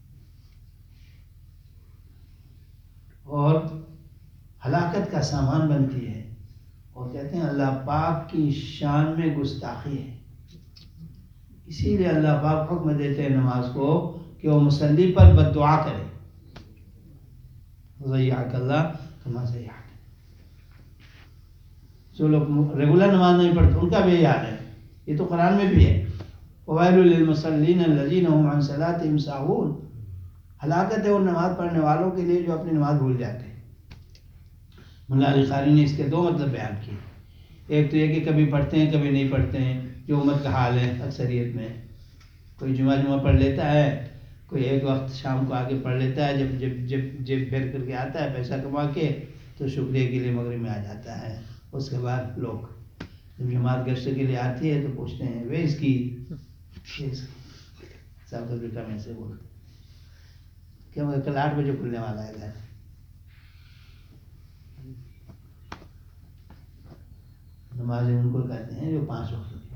اور ہلاکت کا سامان بنتی ہے. اور کہتے ہیں اللہ پاک کی شان میں گستاخی ہے. اسی لیے اللہ پاک حکم دیتے ہیں نماز کو کہ وہ مصلی پر بد دعا کرے، ضیعک اللہ کما ضیعک. جو لوگ ریگولر نماز نہیں پڑھتے ان کا بھی یہی حال ہے. یہ تو قرآن میں بھی ہے، وَوَيْلٌ لِّلْمُصَلِّينَ الَّذِينَ هُمْ عَنْ صَلَاتِهِمْ سَاهُونَ. ہلاکت ہے ان نماز پڑھنے والوں کے لیے جو اپنی نماز بھول جاتے ہیں. مولا علی قاری نے اس کے 2 مطلب بیان کیے. ایک تو یہ کہ کبھی پڑھتے ہیں کبھی نہیں پڑھتے ہیں، جو امت کا حال ہے اکثریت میں. کوئی جمعہ پڑھ لیتا ہے، کوئی ایک وقت شام کو آ کے پڑھ لیتا ہے، جب جب پھیر کر کے آتا ہے پیسہ کما کے تو شکریہ کے لیے مغرب میں آ جاتا ہے. اس کے بعد لوگ جب جماعت گشت کے لیے آتی ہے تو پوچھتے ہیں وہ اس کی ساؤتھ افریقہ میں سے بولتے کہ کل 8 بجے کھلنے والا ہے گھر. نمازیں ان کو کہتے ہیں جو 5 وقت کی.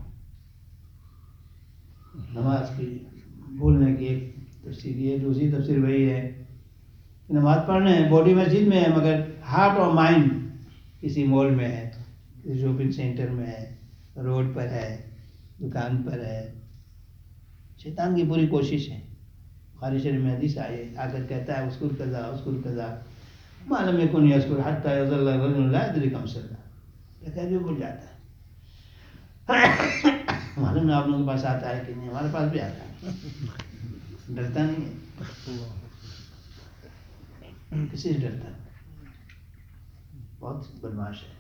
نماز کی بھولنے کی ایک تفسیر یہ ہے، دوسری تفسیر وہی ہے کہ نماز پڑھنے ہیں، باڈی مسجد میں ہے مگر ہارٹ اور مائنڈ کسی مال میں ہے، کسی شاپنگ سینٹر میں ہے، روڈ پر ہے، دکان پر ہے. شیطان کی پوری کوشش ہے بخاری شریف میں حدیث آئی ہے، آ کر کہتا ہے اذکر کذا اذکر کذا ما لم يكن يذكر حتى يظل الرجل لا يدري كم صلى، کہتا ہے جو بھول جاتا ہے معلوم ہے آپ لوگوں کے پاس آتا ہے کہ نہیں، ہمارے پاس بھی آتا ہے، ڈرتا نہیں ہے، کسی سے ڈرتا ہے، بہت بدماش ہے۔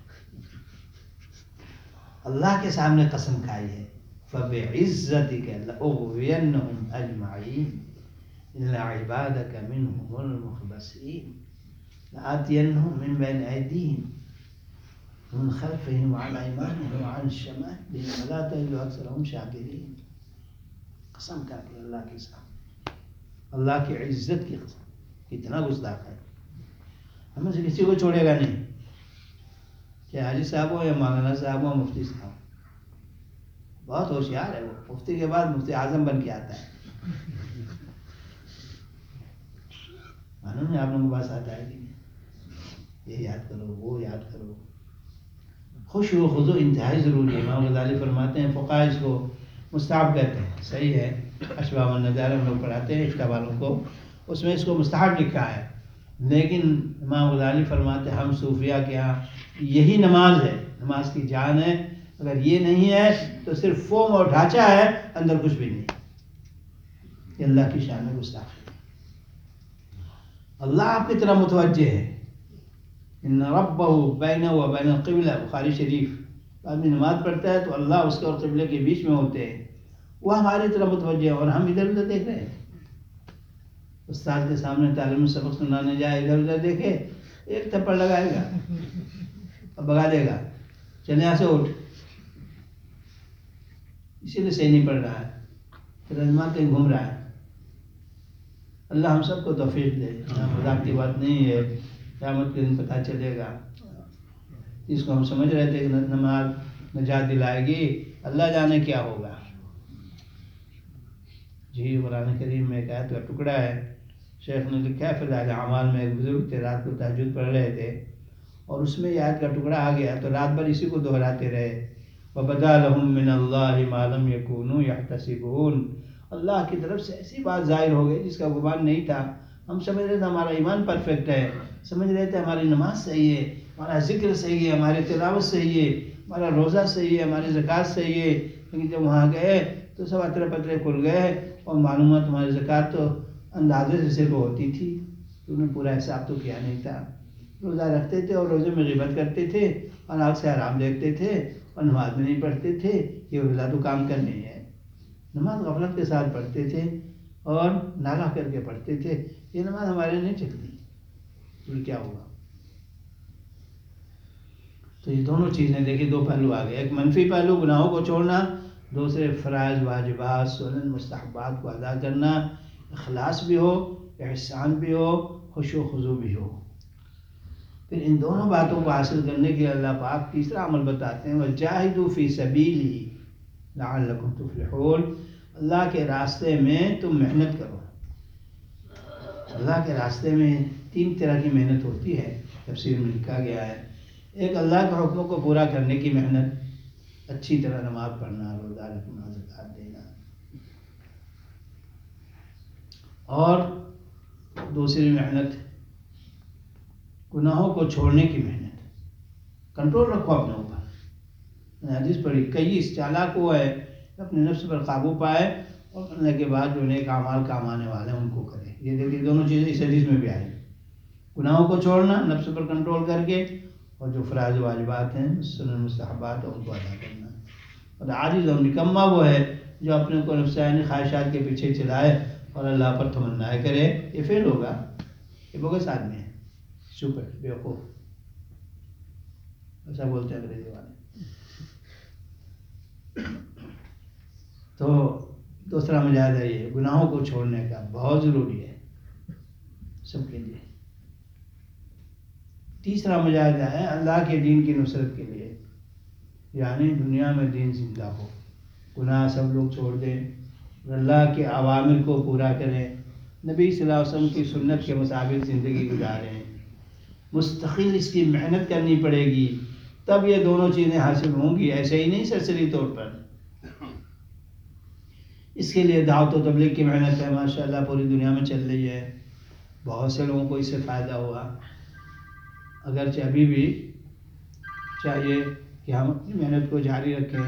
اللہ کے سامنے قسم کھائی ہے فَبِعِزَّتِكَ لَأُغْوِيَنَّهُمْ أَجْمَعِينَ إِلَّا عِبَادَكَ مِنْهُمُ الْمُخْلَصِينَ لَآتِيَنَّهُمْ مِنْ بَيْنِ أَيْدِيهِمْ ومن خلفهم وعن أيمانهم وعن الشمائلهم ولا تجد أكثرهم شاكرين۔ قسم کھا کے اللہ کے سامنے، اللہ کی عزت کی قسم، کتنا گستاخ ہے، ہمیں سے کسی کو چھوڑے گا نہیں، چاہے حاجی صاحب ہو یا مولانا صاحب ہو، مفتی صاحب، بہت ہوشیار ہے وہ، مفتی کے بعد مفتی اعظم بن کے آتا ہے، معلوم ہے آپ لوگوں کے پاس آتا ہے کہ نہیں، یہ یاد کرو وہ یاد کرو، خوش و خضوع انتہائی ضروری ہے۔ امام غزالی فرماتے ہیں فقہاء اس کو مستحب کہتے ہیں، صحیح ہے، اشباح النظار ہم لوگ پڑھاتے ہیں اشباح والوں کو، اس میں اس کو مستحب لکھا ہے، لیکن امام غزالی فرماتے ہیں ہم صوفیہ کے یہاں یہی نماز ہے، نماز کی جان ہے، اگر یہ نہیں ہے تو صرف فارم اور ڈھانچہ ہے، اندر کچھ بھی نہیں، یہ اللہ کی شان میں گستاخی ہے۔ اللہ آپ کی طرح متوجہ ہے، ان ربہ بینہ و بین القبلہ، بخاری شریف، آدمی نماز پڑھتا ہے تو اللہ اس کے اور قبلے کے بیچ میں ہوتے ہیں، وہ ہماری طرف متوجہ ہے اور ہم ادھر ادھر دیکھ رہے ہیں۔ استاد کے سامنے تعلیم سبق سنانے جائے، ادھر ادھر دیکھے، ایک تھپڑ لگائے گا اور بگا دے گا، چلے یہاں سے اٹھ، اسی لیے صحیح نہیں پڑھ رہا ہے، پھر رجمان کہیں گھوم رہا ہے۔ اللہ ہم سب کو توفیق دے، مذاق کی بات نہیں ہے، قیامت کے دن پتہ چلے گا، جس کو ہم سمجھ رہے تھے کہ نماز نجات دلائے گی، اللہ جانے کیا ہوگا۔ جی قرآن کریم میں ایک آیت کا ٹکڑا ہے، شیخ نے لکھا ہے فضائل اعمال میں، ایک بزرگ تھے رات کو تہجد پڑھ رہے تھے اور اس میں یہ آیت کا ٹکڑا آ گیا تو رات بھر اسی کو دہراتے رہے، وَبَدَا لَهُم مِّنَ اللَّهِ مَا لَمْ يَكُونُوا يَحْتَسِبُونَ، اللہ کی طرف سے ایسی بات ظاہر ہو گئی جس کا گمان نہیں تھا، ہم سمجھ رہے تھے ہمارا ایمان پرفیکٹ ہے، سمجھ رہے تھے ہماری نماز صحیح ہے، ہمارا ذکر صحیح ہے، ہماری تلاوت صحیح ہے، ہمارا روزہ صحیح ہے، ہماری زکوٰۃ صحیح ہے، لیکن جب وہاں گئے تو سب اترے پترے کھل گئے اور معلومات تمہاری زکوٰۃ تو اندازے سے صرف ہوتی تھی، تم نے پورا حساب تو کیا نہیں تھا، روزہ رکھتے تھے اور روزے میں غیبت کرتے تھے اور آنکھ سے حرام دیکھتے تھے اور نماز میں نہیں پڑھتے تھے، یہ روزہ تو کام کا نہیں ہے، نماز غفلت کے ساتھ پڑھتے تھے اور ناغہ کر کے پڑھتے تھے، یہ نماز ہمارے نہیں چلتی، تو کیا ہوگا؟ تو یہ دونوں چیزیں دیکھیں، دو پہلو آ گئے، ایک منفی پہلو گناہوں کو چھوڑنا، دوسرے فرائض واجبات سنن مستحبات کو ادا کرنا، اخلاص بھی ہو، احسان بھی ہو، خشوع و خضوع بھی ہو۔ پھر ان دونوں باتوں کو حاصل کرنے کے لیے اللہ پاک تیسرا عمل بتاتے ہیں وَجَاهِدُوا فِي سَبِيلِهِ لَعَلَّكُمْ تُفْلِحُونَ، اللہ کے راستے میں تم محنت کرو۔ اللہ کے راستے میں تین طرح کی محنت ہوتی ہے، تفسیر میں لکھا گیا ہے، ایک اللہ کے حکموں کو پورا کرنے کی محنت، اچھی طرح نماز پڑھنا، روزہ رکھنا، زکوٰۃ دینا، اور دوسری محنت گناہوں کو چھوڑنے کی محنت، کنٹرول رکھو اپنے اوپر۔ میں نے حدیث پڑھی، کئی چالاک وہ ہے اپنے نفس پر قابو پائے اور کرنے کے بعد جو نیک اعمال کام آنے والے ہیں ان کو کرے۔ یہ دیکھیے دونوں چیزیں اس حدیث میں بھی آئی، گناہوں کو چھوڑنا نفس پر کنٹرول کر کے، اور جو فرائض واجبات ہیں سنن مستحبات ہیں ان کو ادا کرنا۔ اور عاجز اور نکما وہ ہے جو اپنے کو نفسانی خواہشات کے پیچھے چلائے اور اللہ پر تمنائے کرے، یہ فیل ہوگا، یہ بوگس آدمی ہے، سپر بیوقوف، ایسا بولتے ہیں انگریزی والے۔ تو دوسرا مجاہدہ یہ گناہوں کو چھوڑنے کا بہت ضروری ہے سب کے لیے۔ تیسرا مجاہدہ ہے اللہ کے دین کی نصرت کے لیے، یعنی دنیا میں دین زندہ ہو، گناہ سب لوگ چھوڑ دیں، اللہ کے اوامر کو پورا کریں، نبی صلی اللہ علیہ وسلم کی سنت کے مطابق زندگی گزاریں، مستقل اس کی محنت کرنی پڑے گی، تب یہ دونوں چیزیں حاصل ہوں گی، ایسے ہی نہیں سرسری طور پر۔ اس اس کے لیے دعوت و تبلیغ کی محنت ہے ماشاءاللہ پوری دنیا میں چل رہی ہے، بہت سے لوگوں کو اس سے فائدہ ہوا، اگرچہ ابھی بھی چاہیے کہ ہم اپنی محنت کو جاری رکھیں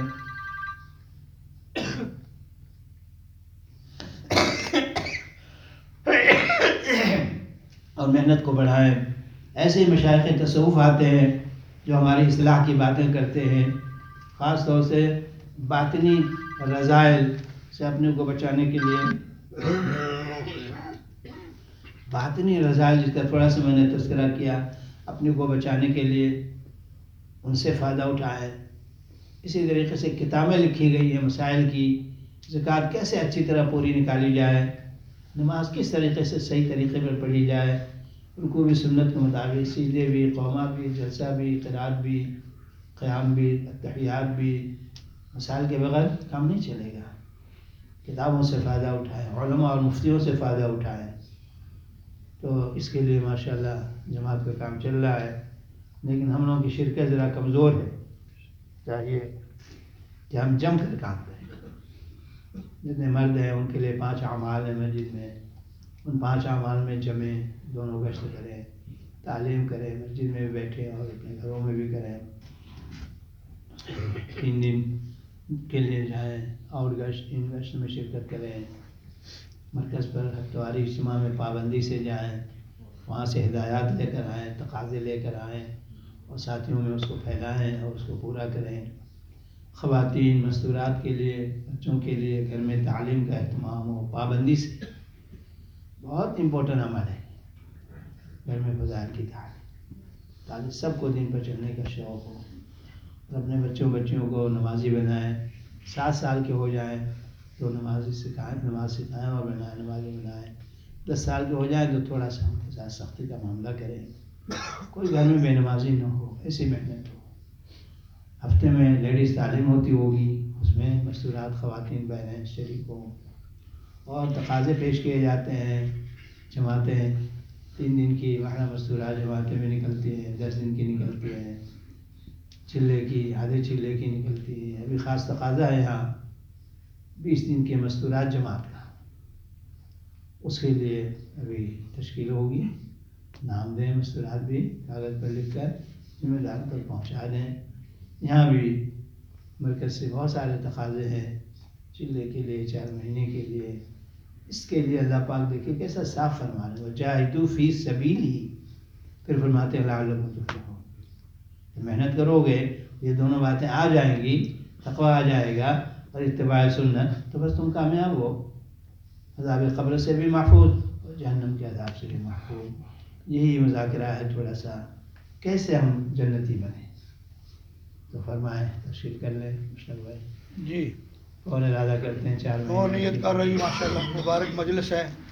اور محنت کو بڑھائیں۔ ایسے ہی مشائخ تصوف آتے ہیں جو ہماری اصلاح کی باتیں کرتے ہیں، خاص طور سے باطنی رذائل سے اپنے کو بچانے کے لیے، باطنی رذائل جس کا تھوڑا سا میں نے تذکرہ کیا، اپنے کو بچانے کے لیے ان سے فائدہ اٹھائیں۔ اسی طریقے سے کتابیں لکھی گئی ہیں مسائل کی، زکوٰۃ کیسے اچھی طرح پوری نکالی جائے، نماز کس طریقے سے صحیح طریقے پر پڑھی جائے، رکوع بھی سنت کے مطابق، سجدے بھی، قوما بھی، جلسہ بھی، قرات بھی، قیام بھی، تحیات بھی، مسائل کے بغیر کام نہیں چلے گا۔ کتابوں سے فائدہ اٹھائیں، علماء اور مفتیوں سے فائدہ اٹھائیں۔ تو اس کے لیے ماشاءاللہ جماعت کا کام چل رہا ہے، لیکن ہم لوگوں کی شرکت ذرا کمزور ہے، چاہیے کہ ہم جم کر کام کریں۔ جتنے مرد ہیں ان کے لیے 5 اعمال ہیں مسجد میں، ان 5 اعمال میں جمیں، دونوں گشت کریں، تعلیم کریں، مسجد میں بھی بیٹھیں اور اپنے گھروں میں بھی کریں، 3 دن کے لیے جائیں، آؤٹ گشت، ان گشت میں شرکت کریں، مرکز پر ہفتواری اجتماع میں پابندی سے جائیں، وہاں سے ہدایات لے کر آئیں، تقاضے لے کر آئیں اور ساتھیوں میں اس کو پھیلائیں اور اس کو پورا کریں۔ خواتین مستورات کے لیے، بچوں کے لیے گھر میں تعلیم کا اہتمام ہو پابندی سے، بہت امپورٹنٹ عمل ہے گھر میں فضائل کی تعلیم، تاکہ سب کو دین پر چلنے کا شوق ہو، اور اپنے بچوں کو نمازی بنائیں، 7 سال کے ہو جائیں تو نماز سکھائیں اور نمازی بنائیں، 10 سال کے ہو جائیں تو تھوڑا سا ان کے ساتھ سختی کا معاملہ کریں، کوئی گھر میں بے نمازی نہ ہو، ایسی محنت ہو۔ ہفتے میں لیڈیز تعلیم ہوتی ہوگی، اس میں مستورات خواتین بہنیں شریک ہوں، اور تقاضے پیش کیے جاتے ہیں، جماعتیں 3 دن کی وہاں مستورات جماعتیں بھی نکلتی ہیں، 10 دن کی نکلتی ہیں، چلے کی، آدھے چلے کی نکلتی ہے۔ ابھی خاص تقاضا ہے یہاں 20 دن کے مستورات جماعت کا، اس کے لیے ابھی تشکیل ہوگی، نام دیں، مستورات بھی کاغذ پر لکھ کر ذمہ دار تک پہنچا دیں۔ یہاں بھی مرکز سے بہت سارے تقاضے ہیں، چلے کے لیے، 4 مہینے کے لیے، اس کے لیے اللہ پاک دیکھیں کیسا صاف فرما رہے ہیں، وجاہدوا فی سبیلہ، پھر فرماتے ہیں لعلکم تفلحون۔ محنت کرو گے یہ دونوں باتیں آ جائیں گی، تقویٰ آ جائے گا اور اتباع سنت، تو بس تم کامیاب ہو، عذاب قبر سے بھی محفوظ اور جہنم کے عذاب سے بھی محفوظ۔ یہی مذاکرہ ہے تھوڑا سا، کیسے ہم جنتی بنیں، تو فرمائیں تشریف کر لیں مشتاق بھائی۔ جی، کون ارادہ کرتے ہیں 4 اور مہینے نیت کر رہی ماشاءاللہ، مبارک مجلس ہے۔